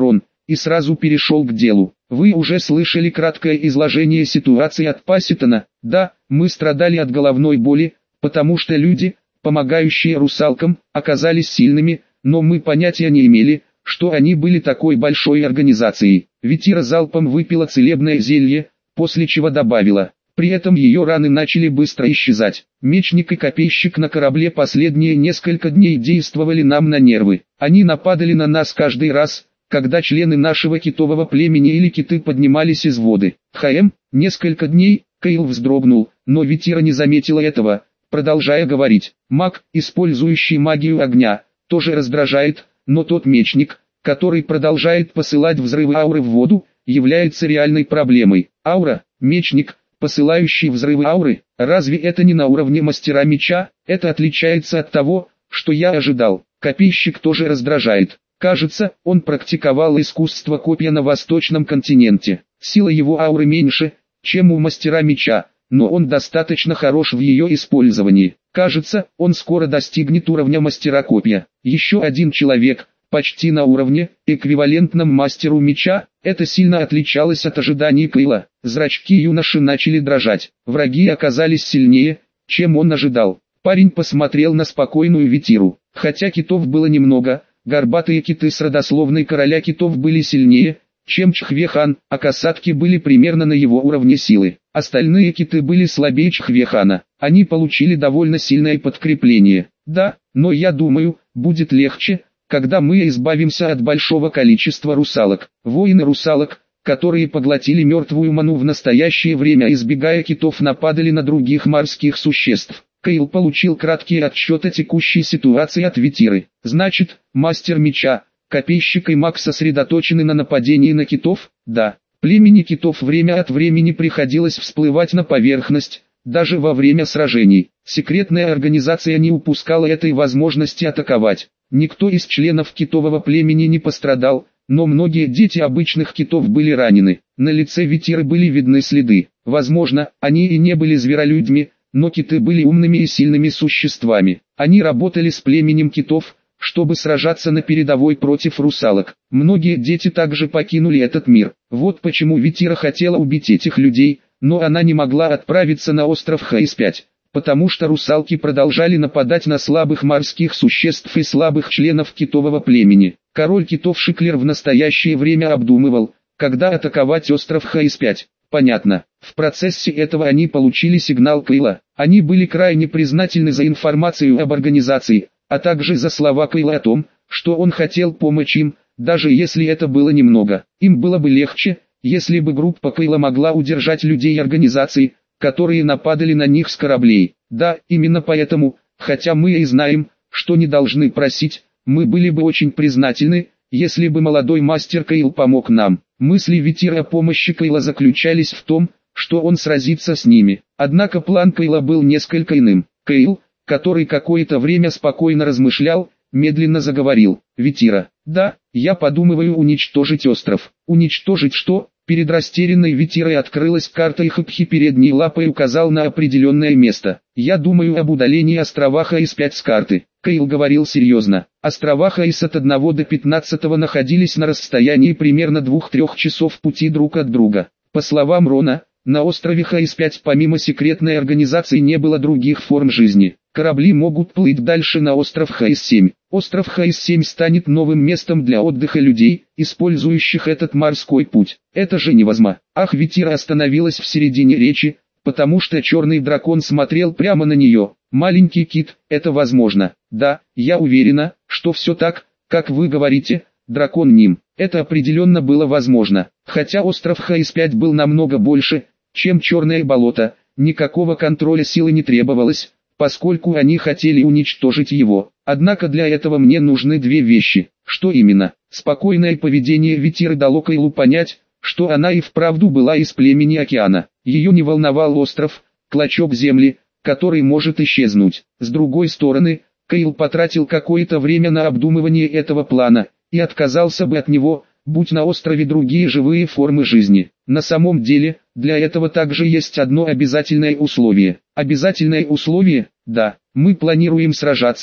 и сразу перешел к делу. Вы уже слышали краткое изложение ситуации от Пасситона? Да, мы страдали от головной боли, потому что люди, помогающие русалкам, оказались сильными, но мы понятия не имели, что они были такой большой организацией. Витира залпом выпила целебное зелье, после чего добавила: при этом ее раны начали быстро исчезать. Мечник и копейщик на корабле последние несколько дней действовали нам на нервы. Они нападали на нас каждый раз, когда члены нашего китового племени или киты поднимались из воды. Хм, несколько дней, Кейл вздрогнул, но Витира не заметила этого, продолжая говорить. Маг, использующий магию огня, тоже раздражает, но тот мечник, который продолжает посылать взрывы ауры в воду, является реальной проблемой. Аура, мечник, посылающий взрывы ауры, разве это не на уровне мастера меча? Это отличается от того, что я ожидал. Копейщик тоже раздражает. Кажется, он практиковал искусство копья на восточном континенте. Сила его ауры меньше, чем у мастера меча, но он достаточно хорош в ее использовании. Кажется, он скоро достигнет уровня мастера копья. Еще один человек, почти на уровне, эквивалентном мастеру меча, это сильно отличалось от ожиданий Кейла. Зрачки юноши начали дрожать. Враги оказались сильнее, чем он ожидал. Парень посмотрел на спокойную Витиру. Хотя китов было немного, горбатые киты с родословной короля китов были сильнее, чем Чхвехан, а касатки были примерно на его уровне силы. Остальные киты были слабее Чхвехана. Они получили довольно сильное подкрепление. Да, но я думаю, будет легче, когда мы избавимся от большого количества русалок. Воины русалок, которые поглотили мертвую ману в настоящее время, избегая китов, нападали на других морских существ. Кейл получил краткий отчет о текущей ситуации от Витиры. Значит, мастер меча, копейщик и маг сосредоточены на нападении на китов? Да. Племени китов время от времени приходилось всплывать на поверхность, даже во время сражений. Секретная организация не упускала этой возможности атаковать. Никто из членов китового племени не пострадал, но многие дети обычных китов были ранены. На лице Витиры были видны следы. Возможно, они и не были зверолюдьми, но киты были умными и сильными существами. Они работали с племенем китов, чтобы сражаться на передовой против русалок. Многие дети также покинули этот мир. Вот почему Витира хотела убить этих людей, но она не могла отправиться на остров Хаис пять, потому что русалки продолжали нападать на слабых морских существ и слабых членов китового племени. Король китов Шиклер в настоящее время обдумывал, когда атаковать остров Хаис пять. Понятно. В процессе этого они получили сигнал Кейла. Они были крайне признательны за информацию об организации, а также за слова Кейла о том, что он хотел помочь им, даже если это было немного. Им было бы легче, если бы группа Кейла могла удержать людей организации, которые нападали на них с кораблей. Да, именно поэтому, хотя мы и знаем, что не должны просить, мы были бы очень признательны, если бы молодой мастер Кейл помог нам. Мысли Витира о помощи Кейла заключались в том, что он сразится с ними. Однако план Кейла был несколько иным. Кейл, который какое-то время спокойно размышлял, медленно заговорил. Витира: да, я подумываю уничтожить остров. Уничтожить что? Перед растерянной Витирой открылась карта, и Хапхи передней лапой указал на определенное место. Я думаю об удалении острова Хаис пять с карты. Кейл говорил серьезно. Острова Хаис от одного до пятнадцатого находились на расстоянии примерно двух-трех часов пути друг от друга. По словам Рона, на острове Хаис пять помимо секретной организации не было других форм жизни. Корабли могут плыть дальше на остров Хаис семь. Остров Хаис семь станет новым местом для отдыха людей, использующих этот морской путь. Это же невозможно. Ах, Витира остановилась в середине речи, потому что черный дракон смотрел прямо на нее. Маленький кит, это возможно. Да, я уверена, что все так, как вы говорите, дракон Ним. Это определенно было возможно. Хотя остров Хаис пять был намного больше, чем черное болото, никакого контроля силы не требовалось, поскольку они хотели уничтожить его. Однако для этого мне нужны две вещи. Что именно? Спокойное поведение Витиры дало Кейлу понять, что она и вправду была из племени океана. Ее не волновал остров, клочок земли, который может исчезнуть. С другой стороны, Кейл потратил какое-то время на обдумывание этого плана, и отказался бы от него, будь на острове другие живые формы жизни. На самом деле, для этого также есть одно обязательное условие. Обязательное условие? Да, мы планируем сражаться,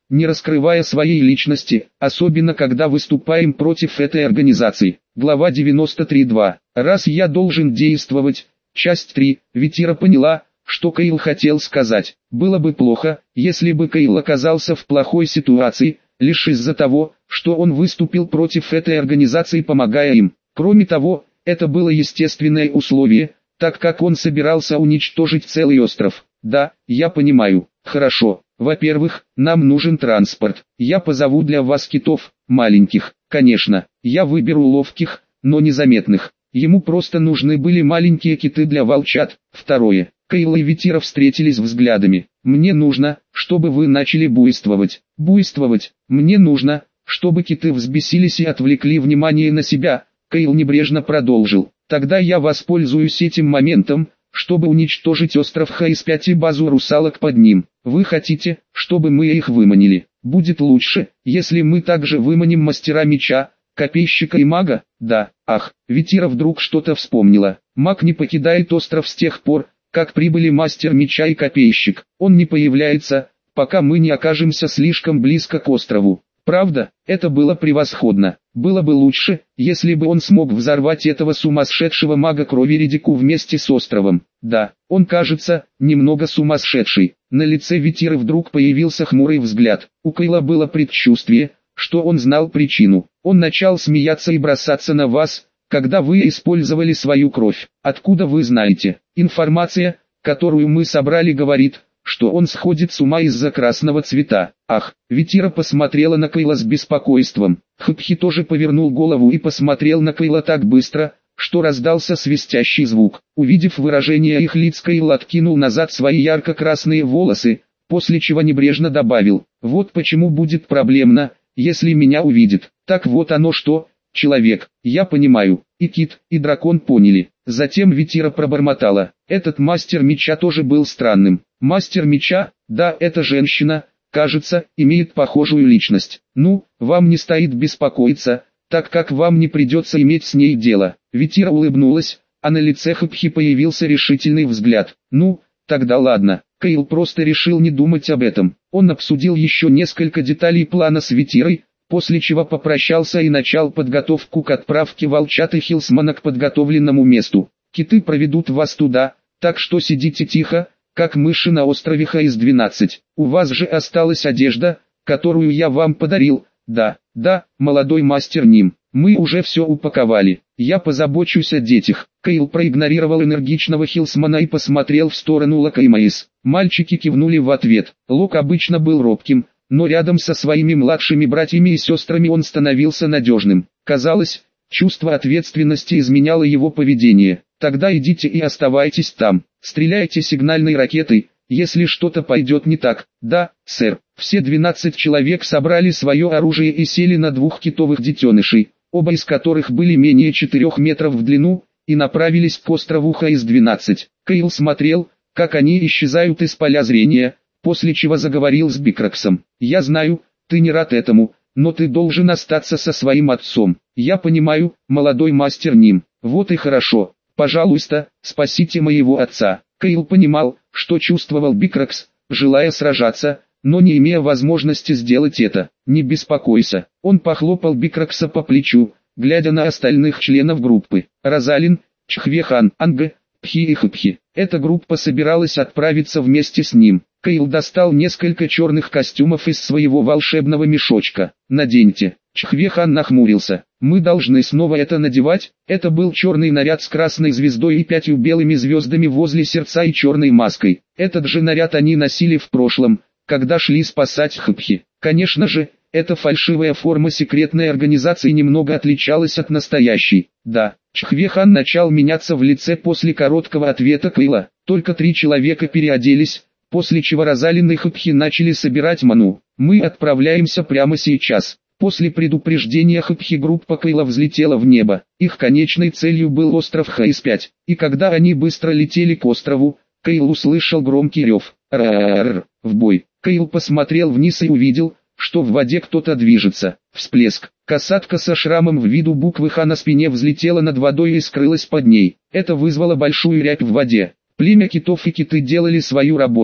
не раскрывая своей личности, особенно когда выступаем против этой организации. Глава девяносто три точка два. Раз я должен действовать. Часть три. Витира поняла, что Кайл хотел сказать. Было бы плохо, если бы Кайл оказался в плохой ситуации, лишь из-за того, что он выступил против этой организации, помогая им. Кроме того, это было естественное условие, так как он собирался уничтожить целый остров. Да, я понимаю. Хорошо. Во-первых, нам нужен транспорт. Я позову для вас китов, маленьких. Конечно, я выберу ловких, но незаметных. Ему просто нужны были маленькие киты для волчат. Второе. Кайл и Витира встретились взглядами. Мне нужно, чтобы вы начали буйствовать. Буйствовать. Мне нужно, чтобы киты взбесились и отвлекли внимание на себя. Кайл небрежно продолжил. Тогда я воспользуюсь этим моментом, чтобы уничтожить остров Х С пять и базу русалок под ним. Вы хотите, чтобы мы их выманили? Будет лучше, если мы также выманим мастера меча, копейщика и мага? Да. Ах, Витира вдруг что-то вспомнила. Маг не покидает остров с тех пор, как прибыли мастер меча и копейщик. Он не появляется, пока мы не окажемся слишком близко к острову. Правда, это было превосходно. Было бы лучше, если бы он смог взорвать этого сумасшедшего мага крови Редику вместе с островом. Да, он кажется, немного сумасшедший. На лице Витиры вдруг появился хмурый взгляд. У Кайла было предчувствие, что он знал причину. Он начал смеяться и бросаться на вас, когда вы использовали свою кровь. Откуда вы знаете? Информация, которую мы собрали, говорит, что он сходит с ума из-за красного цвета. Ах, Витира посмотрела на Кайла с беспокойством. Хупхи тоже повернул голову и посмотрел на Кайла так быстро, что раздался свистящий звук. Увидев выражение их лиц, Кайл откинул назад свои ярко-красные волосы, после чего небрежно добавил: «Вот почему будет проблемно, если меня увидит. Так вот оно что, человек, я понимаю». И Кит, и дракон поняли. Затем Витира пробормотала: «Этот мастер меча тоже был странным». «Мастер меча? Да, эта женщина, кажется, имеет похожую личность. Ну, вам не стоит беспокоиться, так как вам не придется иметь с ней дело». Витира улыбнулась, а на лице Хупхи появился решительный взгляд. «Ну, тогда ладно». Кайл просто решил не думать об этом. Он обсудил еще несколько деталей плана с Витирой, после чего попрощался и начал подготовку к отправке волчат и Хилсмана к подготовленному месту. «Киты проведут вас туда, так что сидите тихо, как мыши на острове Х С двенадцать. У вас же осталась одежда, которую я вам подарил». «Да, да, молодой мастер Ним, мы уже все упаковали. Я позабочусь о детях». Кайл проигнорировал энергичного Хилсмана и посмотрел в сторону Лока и Маис. Мальчики кивнули в ответ. Лок обычно был робким, но рядом со своими младшими братьями и сестрами он становился надежным. Казалось, чувство ответственности изменяло его поведение. «Тогда идите и оставайтесь там, стреляйте сигнальной ракетой, если что-то пойдет не так». «Да, сэр». Все двенадцать человек собрали свое оружие и сели на двух китовых детенышей, оба из которых были менее четырёх метров в длину, и направились к острову Х С двенадцать. Кайл смотрел, как они исчезают из поля зрения, после чего заговорил с Бикраксом. «Я знаю, ты не рад этому, но ты должен остаться со своим отцом». «Я понимаю, молодой мастер Ним». «Вот и хорошо. Пожалуйста, спасите моего отца». Кайл понимал, что чувствовал Бикракс, желая сражаться, но не имея возможности сделать это. «Не беспокойся». Он похлопал Бикракса по плечу, глядя на остальных членов группы. Розалин, Чхвехан, Анга, Пхи и Хупхи. Эта группа собиралась отправиться вместе с ним. Кайл достал несколько черных костюмов из своего волшебного мешочка. «Наденьте». Чхвехан нахмурился. «Мы должны снова это надевать?» Это был черный наряд с красной звездой и пятью белыми звездами возле сердца и черной маской. Этот же наряд они носили в прошлом, когда шли спасать Хупхи. Конечно же, эта фальшивая форма секретной организации немного отличалась от настоящей. «Да». Чхвехан начал меняться в лице после короткого ответа Кайла. Только три человека переоделись, после чего Розалин и Хупхи начали собирать ману. «Мы отправляемся прямо сейчас». После предупреждения Хупхи группа Кайла взлетела в небо. Их конечной целью был остров Х С пять. И когда они быстро летели к острову, Кайл услышал громкий рев. «Ра-ра-ра-ра! В бой!» Кайл посмотрел вниз и увидел, что в воде кто-то движется. Всплеск. Касатка со шрамом в виду буквы Х на спине взлетела над водой и скрылась под ней. Это вызвало большую рябь в воде. Племя китов и киты делали свою работу,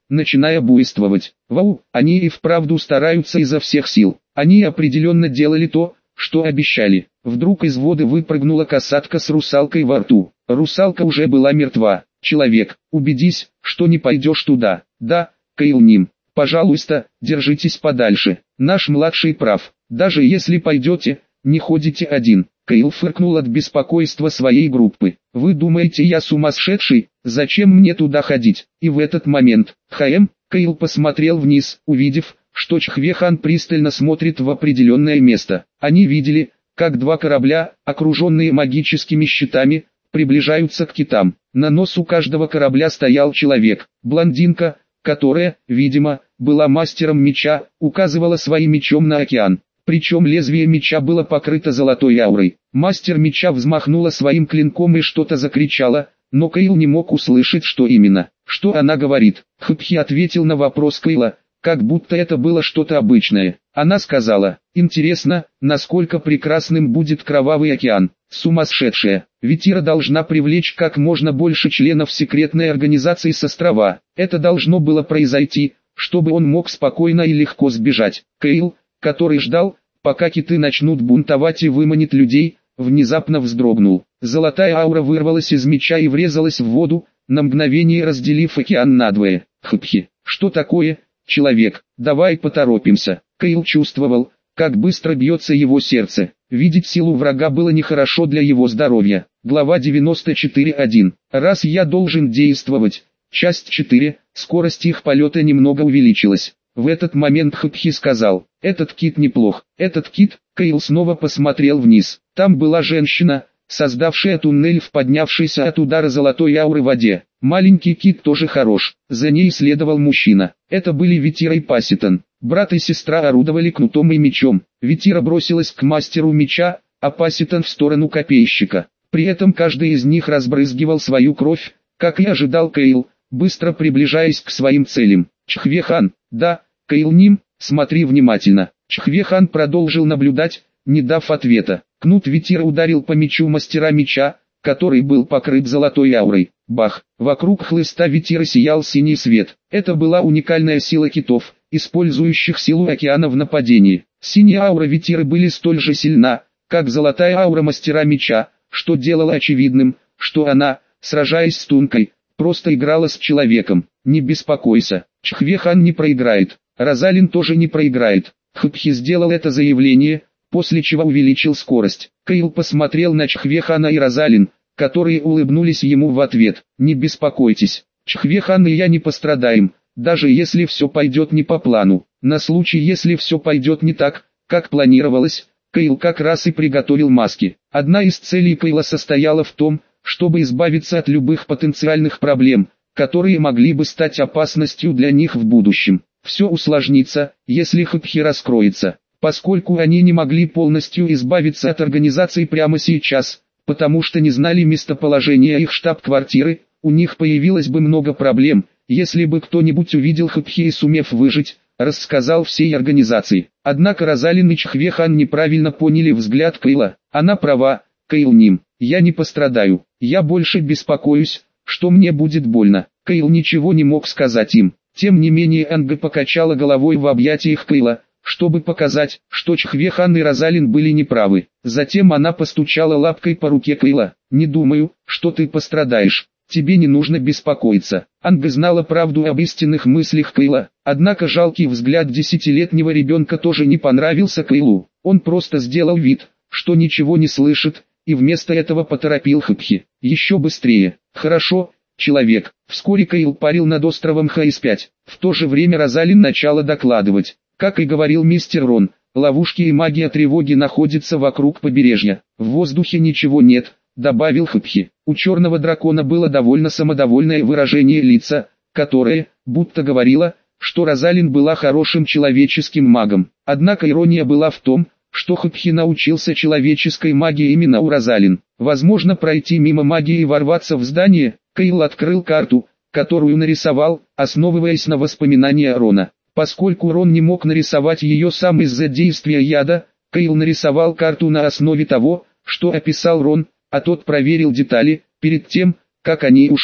начиная буйствовать. Вау, они и вправду стараются изо всех сил. Они определенно делали то, что обещали. Вдруг из воды выпрыгнула касатка с русалкой во рту. Русалка уже была мертва. Человек, убедись, что не пойдешь туда. Да, Кайл Ним, пожалуйста, держитесь подальше. Наш младший прав. Даже если пойдете, не ходите один. Кайл фыркнул от беспокойства своей группы. Вы думаете, я сумасшедший? Зачем мне туда ходить? И в этот момент, ХМ, Кайл посмотрел вниз, увидев, что Чхвехан пристально смотрит в определенное место. Они видели, как два корабля, окруженные магическими щитами, приближаются к китам. На носу каждого корабля стоял человек. Блондинка, которая, видимо, была мастером меча, указывала своим мечом на океан. Причем лезвие меча было покрыто золотой аурой. Мастер меча взмахнула своим клинком и что-то закричала, но Кайл не мог услышать, что именно. Что она говорит? Хпхи ответил на вопрос Кайла, как будто это было что-то обычное. Она сказала: интересно, насколько прекрасным будет кровавый океан. Сумасшедшая. Витира должна привлечь как можно больше членов секретной организации с острова. Это должно было произойти, чтобы он мог спокойно и легко сбежать. Кайл, который ждал, пока киты начнут бунтовать и выманит людей, внезапно вздрогнул. Золотая аура вырвалась из меча и врезалась в воду, на мгновение разделив океан надвое. Хпхи, что такое, человек? Давай поторопимся. Кайл чувствовал, как быстро бьется его сердце. Видеть силу врага было нехорошо для его здоровья. Глава девяносто четыре точка один. Раз я должен действовать. Часть четыре. Скорость их полета немного увеличилась. В этот момент Хпхи сказал: этот кит неплох. Этот кит. Кайл снова посмотрел вниз. Там была женщина, создавшая туннель в поднявшейся от удара золотой ауры воде. Маленький кит тоже хорош. За ней следовал мужчина. Это были Витира и Паситон. Брат и сестра орудовали кнутом и мечом. Витира бросилась к мастеру меча, а Паситон в сторону копейщика. При этом каждый из них разбрызгивал свою кровь, как и ожидал Кайл, быстро приближаясь к своим целям. Чхвехан, да, Кайл Ним, смотри внимательно. Чхвехан продолжил наблюдать, не дав ответа. Кнут Витира ударил по мечу мастера меча, который был покрыт золотой аурой. Бах! Вокруг хлыста Витира сиял синий свет. Это была уникальная сила китов, использующих силу океана в нападении. Синяя аура Витиры были столь же сильна, как золотая аура мастера меча, что делало очевидным, что она, сражаясь с Тункой, просто играла с человеком. Не беспокойся, Чхвехан не проиграет, Розалин тоже не проиграет. Хпхи сделал это заявление, после чего увеличил скорость. Кайл посмотрел на Чхвехана и Розалин, которые улыбнулись ему в ответ. Не беспокойтесь, Чхвехан и я не пострадаем, даже если все пойдет не по плану. На случай, если все пойдет не так, как планировалось, Кайл как раз и приготовил маски. Одна из целей Кайла состояла в том, чтобы избавиться от любых потенциальных проблем, которые могли бы стать опасностью для них в будущем. Все усложнится, если Хпхи раскроется, поскольку они не могли полностью избавиться от организации прямо сейчас, потому что не знали местоположения их штаб-квартиры. У них появилось бы много проблем, если бы кто-нибудь увидел Хпхи и, сумев выжить, рассказал всей организации. Однако Розалин и Чхвехан неправильно поняли взгляд Кайла. Она права, Кайл Ним, я не пострадаю, я больше беспокоюсь, что мне будет больно. Кайл ничего не мог сказать им. Тем не менее Анга покачала головой в объятиях Кайла, чтобы показать, что Чхвехан и Розалин были неправы. Затем она постучала лапкой по руке Кайла. «Не думаю, что ты пострадаешь. Тебе не нужно беспокоиться». Анга знала правду об истинных мыслях Кайла, однако жалкий взгляд десятилетнего ребенка тоже не понравился Кайлу. Он просто сделал вид, что ничего не слышит, и вместо этого поторопил Хпхи. «Еще быстрее». «Хорошо, человек». Вскоре Кайл парил над островом Х С пять. В то же время Розалин начала докладывать. Как и говорил мистер Рон, ловушки и магия тревоги находятся вокруг побережья. В воздухе ничего нет, добавил Хпхи. У черного дракона было довольно самодовольное выражение лица, которое, будто говорило, что Розалин была хорошим человеческим магом. Однако ирония была в том, что Хпхи научился человеческой магии именно у Розалин. Возможно, пройти мимо магии и ворваться в здание. Кайл открыл карту, которую нарисовал, основываясь на воспоминания Рона. Поскольку Рон не мог нарисовать ее сам из-за действия яда, Кайл нарисовал карту на основе того, что описал Рон, а тот проверил детали, перед тем, как они ушли.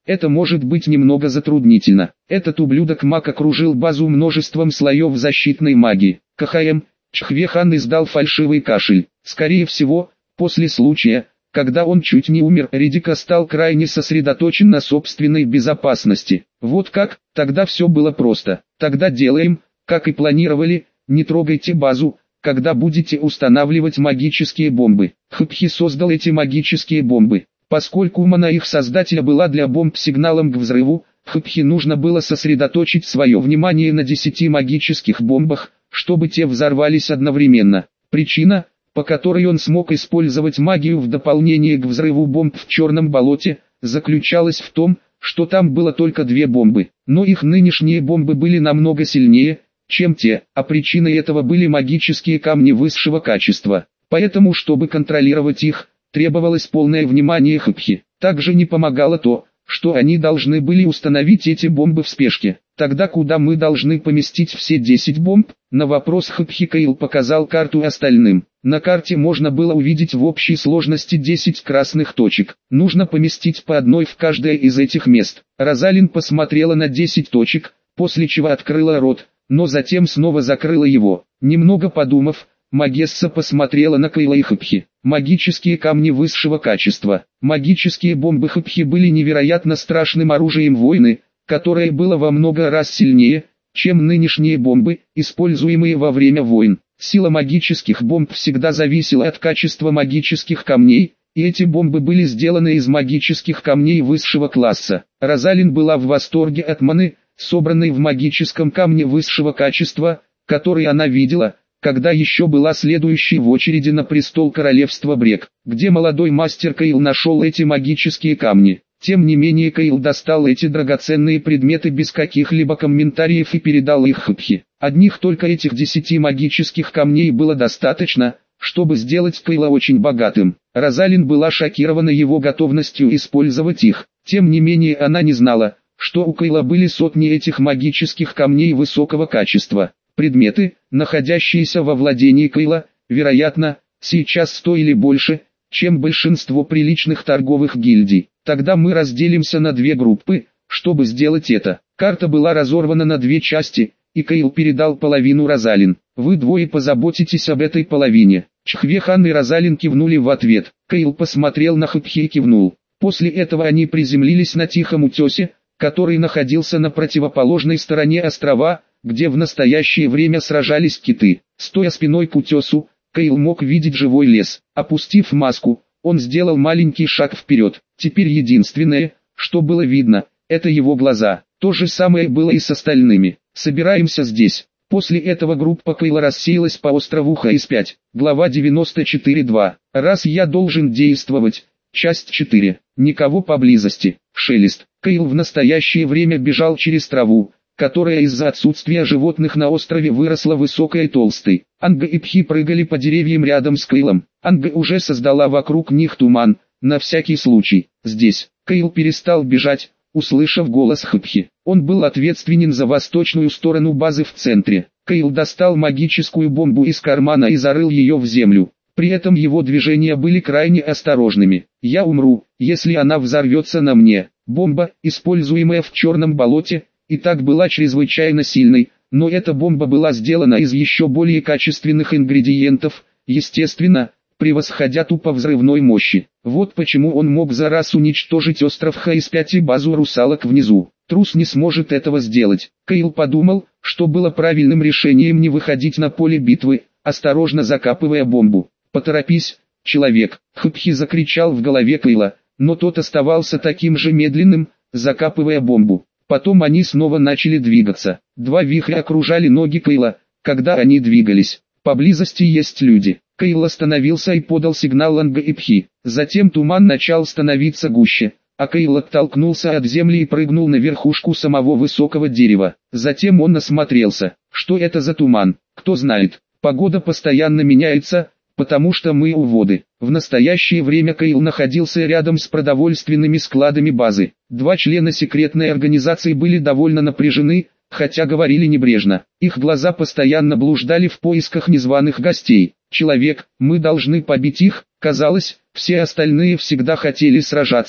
Это может быть немного затруднительно. Этот ублюдок-маг окружил базу множеством слоев защитной магии. КХМ, Чхвехан издал фальшивый кашель. Скорее всего, после случая, когда он чуть не умер, Редика стал крайне сосредоточен на собственной безопасности. Вот как, тогда все было просто. Тогда делаем, как и планировали, не трогайте базу, когда будете устанавливать магические бомбы. Хпхи создал эти магические бомбы. Поскольку мана их создателя была для бомб сигналом к взрыву, Хпхи нужно было сосредоточить свое внимание на десяти магических бомбах, чтобы те взорвались одновременно. Причина, по которой он смог использовать магию в дополнение к взрыву бомб в Черном болоте, заключалась в том, что там было только две бомбы, но их нынешние бомбы были намного сильнее, чем те, а причиной этого были магические камни высшего качества. Поэтому, чтобы контролировать их, требовалось полное внимание Хпхи. Также не помогало то, что они должны были установить эти бомбы в спешке. Тогда куда мы должны поместить все десять бомб? На вопрос Хпхи Кейл показал карту остальным. На карте можно было увидеть в общей сложности десять красных точек. Нужно поместить по одной в каждое из этих мест. Розалин посмотрела на десять точек, после чего открыла рот, но затем снова закрыла его. Немного подумав, Магесса посмотрела на Кейла и Хпхи. Магические камни высшего качества. Магические бомбы Хпхи были невероятно страшным оружием войны, которое было во много раз сильнее, чем нынешние бомбы, используемые во время войн. Сила магических бомб всегда зависела от качества магических камней, и эти бомбы были сделаны из магических камней высшего класса. Розалин была в восторге от маны, собранной в магическом камне высшего качества, который она видела, когда еще была следующей в очереди на престол королевства Брек, где молодой мастер Кейл нашел эти магические камни. Тем не менее Кейл достал эти драгоценные предметы без каких-либо комментариев и передал их Хпхи. Одних только этих десяти магических камней было достаточно, чтобы сделать Кейла очень богатым. Розалин была шокирована его готовностью использовать их. Тем не менее она не знала, что у Кейла были сотни этих магических камней высокого качества. Предметы, находящиеся во владении Кейла, вероятно, сейчас стоили больше, чем большинство приличных торговых гильдий. Тогда мы разделимся на две группы, чтобы сделать это. Карта была разорвана на две части, и Кейл передал половину Розалин. Вы двое позаботитесь об этой половине. Чхвехан и Розалин кивнули в ответ. Кейл посмотрел на Хпхи и кивнул. После этого они приземлились на тихом утесе, который находился на противоположной стороне острова, где в настоящее время сражались киты. Стоя спиной к утесу, Кейл мог видеть живой лес. Опустив маску, он сделал маленький шаг вперед. Теперь единственное, что было видно, это его глаза. То же самое было и с остальными. Собираемся здесь. После этого группа Кейла рассеялась по острову Хаис пять. Глава девяносто четыре два. Раз я должен действовать. Часть четыре. Никого поблизости. Шелест. Кейл в настоящее время бежал через траву, которая из-за отсутствия животных на острове выросла высокой и толстой. Анга и Пхи прыгали по деревьям рядом с Кейлом. Анга уже создала вокруг них туман, на всякий случай. Здесь Кейл перестал бежать, услышав голос Хпхи. Он был ответственен за восточную сторону базы в центре. Кейл достал магическую бомбу из кармана и зарыл ее в землю. При этом его движения были крайне осторожными. «Я умру, если она взорвется на мне». Бомба, используемая в Черном болоте, и так была чрезвычайно сильной, но эта бомба была сделана из еще более качественных ингредиентов, естественно, превосходя тупо взрывной мощи. Вот почему он мог за раз уничтожить остров Хаис пять и базу русалок внизу. Трус не сможет этого сделать. Кейл подумал, что было правильным решением не выходить на поле битвы, осторожно закапывая бомбу. «Поторопись, человек!» Хпхи закричал в голове Кейла, но тот оставался таким же медленным, закапывая бомбу. Потом они снова начали двигаться. Два вихря окружали ноги Кейла, когда они двигались. Поблизости есть люди. Кейл остановился и подал сигнал Анга и Пхи. Затем туман начал становиться гуще, а Кейл оттолкнулся от земли и прыгнул на верхушку самого высокого дерева. Затем он осмотрелся. Что это за туман? Кто знает. Погода постоянно меняется, потому что мы у воды. В настоящее время Кейл находился рядом с продовольственными складами базы. Два члена секретной организации были довольно напряжены, хотя говорили небрежно. Их глаза постоянно блуждали в поисках незваных гостей. «Человек, мы должны побить их». Казалось, все остальные всегда хотели сражаться,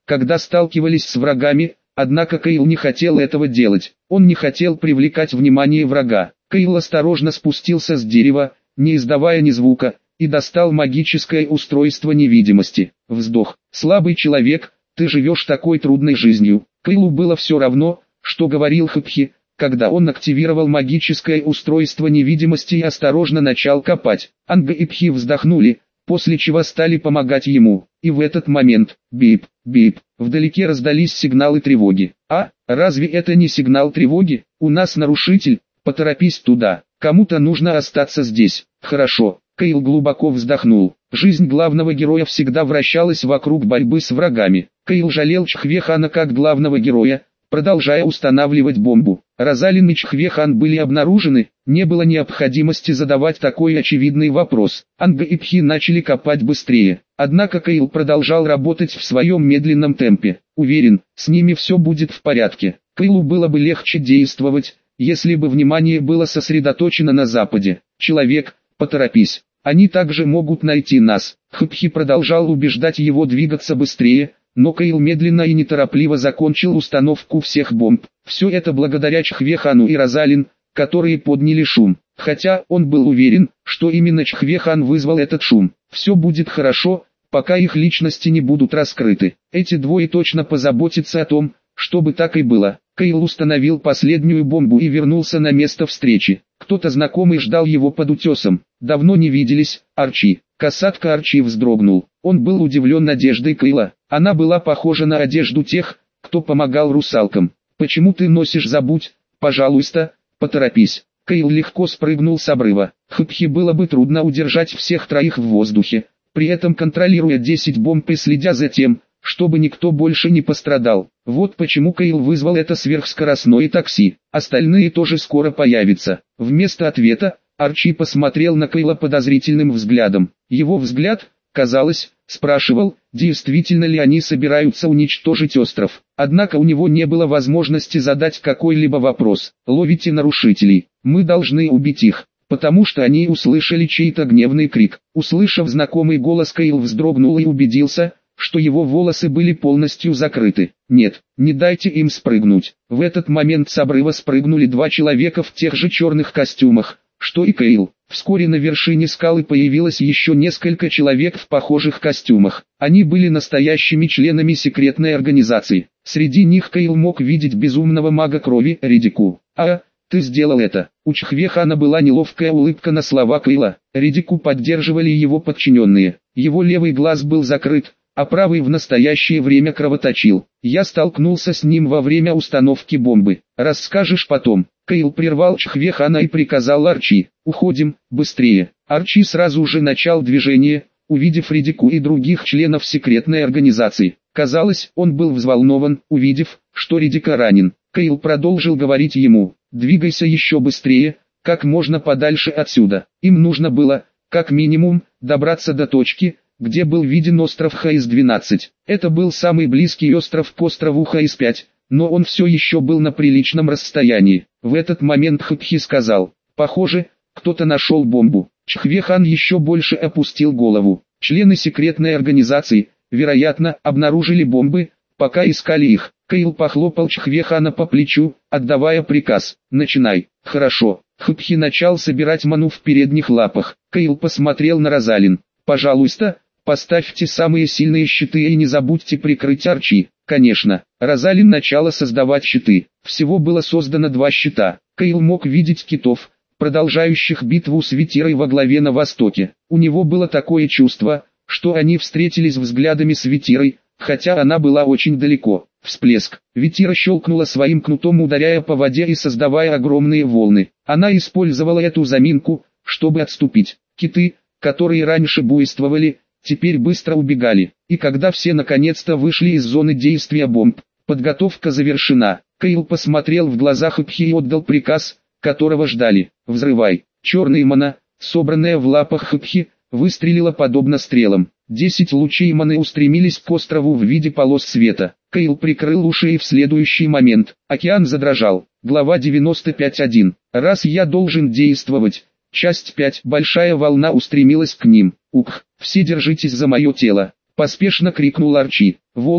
когда сталкивались с врагами, однако Кайл не хотел этого делать. Он не хотел привлекать внимание врага. Кайл осторожно спустился с дерева, не издавая ни звука, и достал магическое устройство невидимости. Вздох. Слабый человек, ты живешь такой трудной жизнью. Кайлу было все равно, что говорил Хапхи, когда он активировал магическое устройство невидимости и осторожно начал копать. Анга и Пхи вздохнули, после чего стали помогать ему. И в этот момент, бип, бип, вдалеке раздались сигналы тревоги. А, разве это не сигнал тревоги? У нас нарушитель, поторопись туда, кому-то нужно остаться здесь. Хорошо. Кайл глубоко вздохнул. Жизнь главного героя всегда вращалась вокруг борьбы с врагами. Кайл жалел Чхве-хана как главного героя, продолжая устанавливать бомбу. Розалин и Чхве-хан были обнаружены, не было необходимости задавать такой очевидный вопрос. Анга и Пхи начали копать быстрее. Однако Кайл продолжал работать в своем медленном темпе. Уверен, с ними все будет в порядке. Кайлу было бы легче действовать, если бы внимание было сосредоточено на западе. Человек, поторопись. Они также могут найти нас. Хапхи продолжал убеждать его двигаться быстрее, но Кайл медленно и неторопливо закончил установку всех бомб. Все это благодаря Чхве-хану и Розалин, которые подняли шум. Хотя он был уверен, что именно Чхве-хан вызвал этот шум. Все будет хорошо, пока их личности не будут раскрыты. Эти двое точно позаботятся о том, чтобы так и было. Кайл установил последнюю бомбу и вернулся на место встречи. Кто-то знакомый ждал его под утесом. Давно не виделись, Арчи. Касатка Арчи вздрогнул. Он был удивлен надеждой Кайла. Она была похожа на одежду тех, кто помогал русалкам. «Почему ты носишь забудь? Пожалуйста, поторопись». Кайл легко спрыгнул с обрыва. Хапхи было бы трудно удержать всех троих в воздухе, при этом контролируя десять бомб и следя за тем, чтобы никто больше не пострадал. Вот почему Кайл вызвал это сверхскоростное такси. Остальные тоже скоро появятся. Вместо ответа, Арчи посмотрел на Кайла подозрительным взглядом. Его взгляд, казалось, спрашивал, действительно ли они собираются уничтожить остров. Однако у него не было возможности задать какой-либо вопрос. «Ловите нарушителей. Мы должны убить их». Потому что они услышали чей-то гневный крик. Услышав знакомый голос, Кайл вздрогнул и убедился, что его волосы были полностью закрыты. Нет, не дайте им спрыгнуть. В этот момент с обрыва спрыгнули два человека в тех же черных костюмах, что и Кайл. Вскоре на вершине скалы появилось еще несколько человек в похожих костюмах. Они были настоящими членами секретной организации. Среди них Кайл мог видеть безумного мага крови Ридику. «А, ты сделал это». У Чхве-хана была неловкая улыбка на слова Кайла. Ридику поддерживали его подчиненные. Его левый глаз был закрыт, а правый в настоящее время кровоточил. Я столкнулся с ним во время установки бомбы. Расскажешь потом. Кайл прервал Чхве-хана и приказал Арчи: «Уходим, быстрее». Арчи сразу же начал движение, увидев Ридику и других членов секретной организации. Казалось, он был взволнован, увидев, что Ридика ранен. Кайл продолжил говорить ему: «Двигайся еще быстрее, как можно подальше отсюда». Им нужно было, как минимум, добраться до точки, где был виден остров Хаис двенадцать. Это был самый близкий остров к острову Хаис пять, но он все еще был на приличном расстоянии. В этот момент Хапхи сказал: «Похоже, кто-то нашел бомбу». Чхве-хан еще больше опустил голову. Члены секретной организации, вероятно, обнаружили бомбы, пока искали их. Кайл похлопал Чхве-хана по плечу, отдавая приказ: «Начинай». «Хорошо». Хапхи начал собирать ману в передних лапах. Кайл посмотрел на Розалин: «Пожалуйста, поставьте самые сильные щиты и не забудьте прикрыть Арчи». Конечно, Розалин начала создавать щиты. Всего было создано два щита. Кайл мог видеть китов, продолжающих битву с Ветирой во главе на востоке. У него было такое чувство, что они встретились взглядами с Ветирой, хотя она была очень далеко. Всплеск. Ветира щелкнула своим кнутом, ударяя по воде и создавая огромные волны. Она использовала эту заминку, чтобы отступить. Киты, которые раньше буйствовали, теперь быстро убегали. И когда все наконец-то вышли из зоны действия бомб, подготовка завершена. Кайл посмотрел в глаза Хапхи и отдал приказ, которого ждали: «Взрывай». Черная мана, собранная в лапах Хапхи, выстрелила подобно стрелам. Десять лучей маны устремились к острову в виде полос света. Кайл прикрыл уши, и в следующий момент океан задрожал. Глава девяносто пять один. Раз я должен действовать. Часть пять. Большая волна устремилась к ним. «Ух, все держитесь за мое тело!» — поспешно крикнул Арчи. Волны,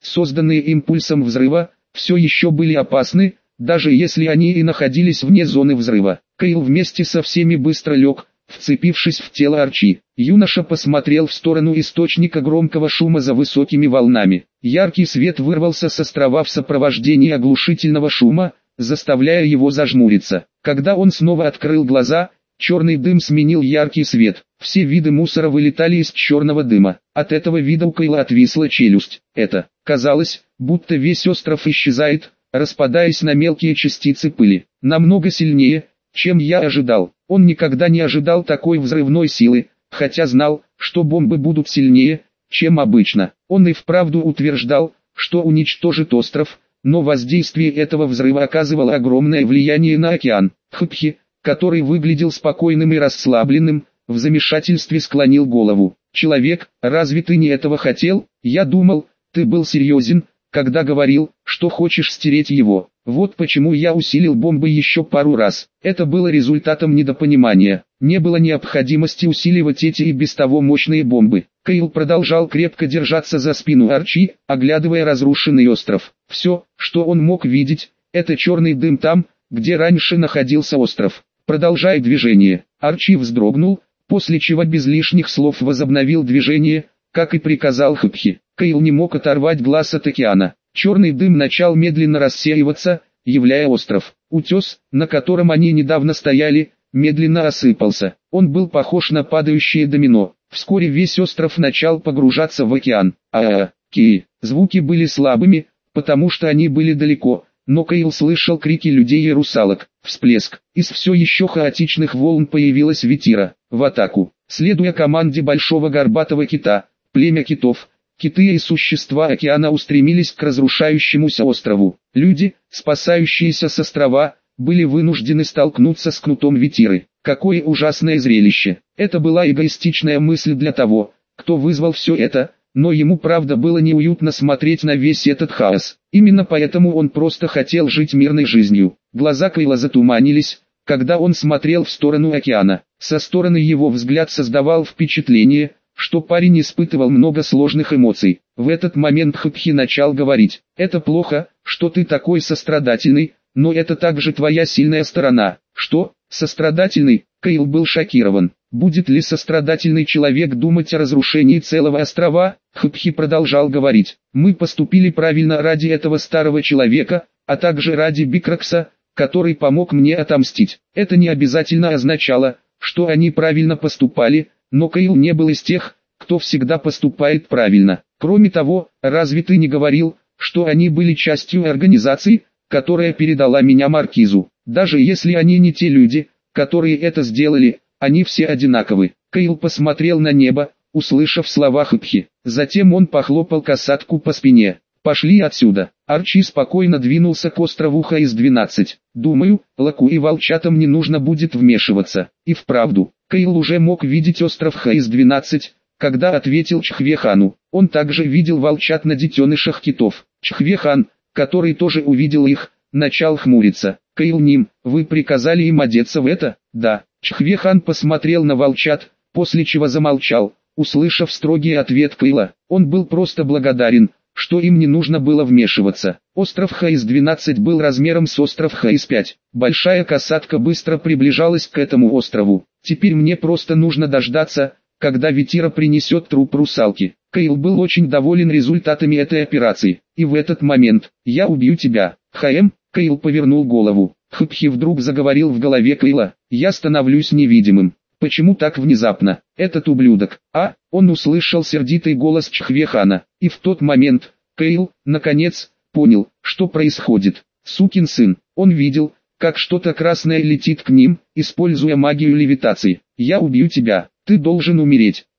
созданные импульсом взрыва, все еще были опасны, даже если они и находились вне зоны взрыва. Кайл вместе со всеми быстро лег, вцепившись в тело Арчи. Юноша посмотрел в сторону источника громкого шума за высокими волнами. Яркий свет вырвался с острова в сопровождении оглушительного шума, заставляя его зажмуриться. Когда он снова открыл глаза, черный дым сменил яркий свет. Все виды мусора вылетали из черного дыма. От этого вида у Кайла отвисла челюсть. Это, казалось, будто весь остров исчезает, распадаясь на мелкие частицы пыли. Намного сильнее, чем я ожидал. Он никогда не ожидал такой взрывной силы, хотя знал, что бомбы будут сильнее, чем обычно. Он и вправду утверждал, что уничтожит остров, но воздействие этого взрыва оказывало огромное влияние на океан. Хпхи, который выглядел спокойным и расслабленным, в замешательстве склонил голову. «Человек, разве ты не этого хотел? Я думал, ты был серьезен, когда говорил, что хочешь стереть его. Вот почему я усилил бомбы еще пару раз. Это было результатом недопонимания. Не было необходимости усиливать эти и без того мощные бомбы». Кайл продолжал крепко держаться за спину Арчи, оглядывая разрушенный остров. Все, что он мог видеть, это черный дым там, где раньше находился остров. Продолжая движение, Арчи вздрогнул, после чего без лишних слов возобновил движение, как и приказал Хпхи. Кайл не мог оторвать глаз от океана. Черный дым начал медленно рассеиваться, являя остров. Утес, на котором они недавно стояли, медленно осыпался. Он был похож на падающее домино. Вскоре весь остров начал погружаться в океан. А-а-ки. Звуки были слабыми, потому что они были далеко, но Кайл слышал крики людей и русалок. Всплеск. Из все еще хаотичных волн появилась Ветира. В атаку. Следуя команде большого горбатого кита, племя китов, киты и существа океана устремились к разрушающемуся острову. Люди, спасающиеся с острова, были вынуждены столкнуться с кнутом Ветиры. Какое ужасное зрелище. Это была эгоистичная мысль для того, кто вызвал все это, но ему правда было неуютно смотреть на весь этот хаос. Именно поэтому он просто хотел жить мирной жизнью. Глаза Кайла затуманились, когда он смотрел в сторону океана. Со стороны его взгляд создавал впечатление, что парень испытывал много сложных эмоций. В этот момент Хпхи начал говорить: «Это плохо, что ты такой сострадательный, но это также твоя сильная сторона». «Что? Сострадательный?» Кайл был шокирован. Будет ли сострадательный человек думать о разрушении целого острова? Хпхи продолжал говорить: «Мы поступили правильно ради этого старого человека, а также ради Бикракса, который помог мне отомстить». Это не обязательно означало, что они правильно поступали, но Кайл не был из тех, кто всегда поступает правильно. Кроме того, разве ты не говорил, что они были частью организации, которая передала меня Маркизу? Даже если они не те люди, которые это сделали, они все одинаковы. Кайл посмотрел на небо, услышав слова Хпхи. Затем он похлопал касатку по спине. «Пошли отсюда». Арчи спокойно двинулся к острову Хаис двенадцать. «Думаю, Лаку и волчатам не нужно будет вмешиваться». И вправду, Кайл уже мог видеть остров Хаис двенадцать, когда ответил Чхвехану. Он также видел волчат на детенышах китов. Чхвехан, который тоже увидел их, начал хмуриться. «Кайл Ним, вы приказали им одеться в это?» «Да». Чхвехан посмотрел на волчат, после чего замолчал, услышав строгий ответ Кайла. Он был просто благодарен, что им не нужно было вмешиваться. Остров Хаис двенадцать был размером с остров Хаис пять. Большая касатка быстро приближалась к этому острову. «Теперь мне просто нужно дождаться, когда Ветира принесет труп русалки». Кайл был очень доволен результатами этой операции. «И в этот момент, я убью тебя, Хаэм». Кайл повернул голову. Хпхи вдруг заговорил в голове Кайла: «Я становлюсь невидимым. Почему так внезапно? Этот ублюдок». А, он услышал сердитый голос Чхвехана. И в тот момент, Кайл, наконец, понял, что происходит. Сукин сын. Он видел, как что-то красное летит к ним, используя магию левитации. «Я убью тебя. Ты должен умереть».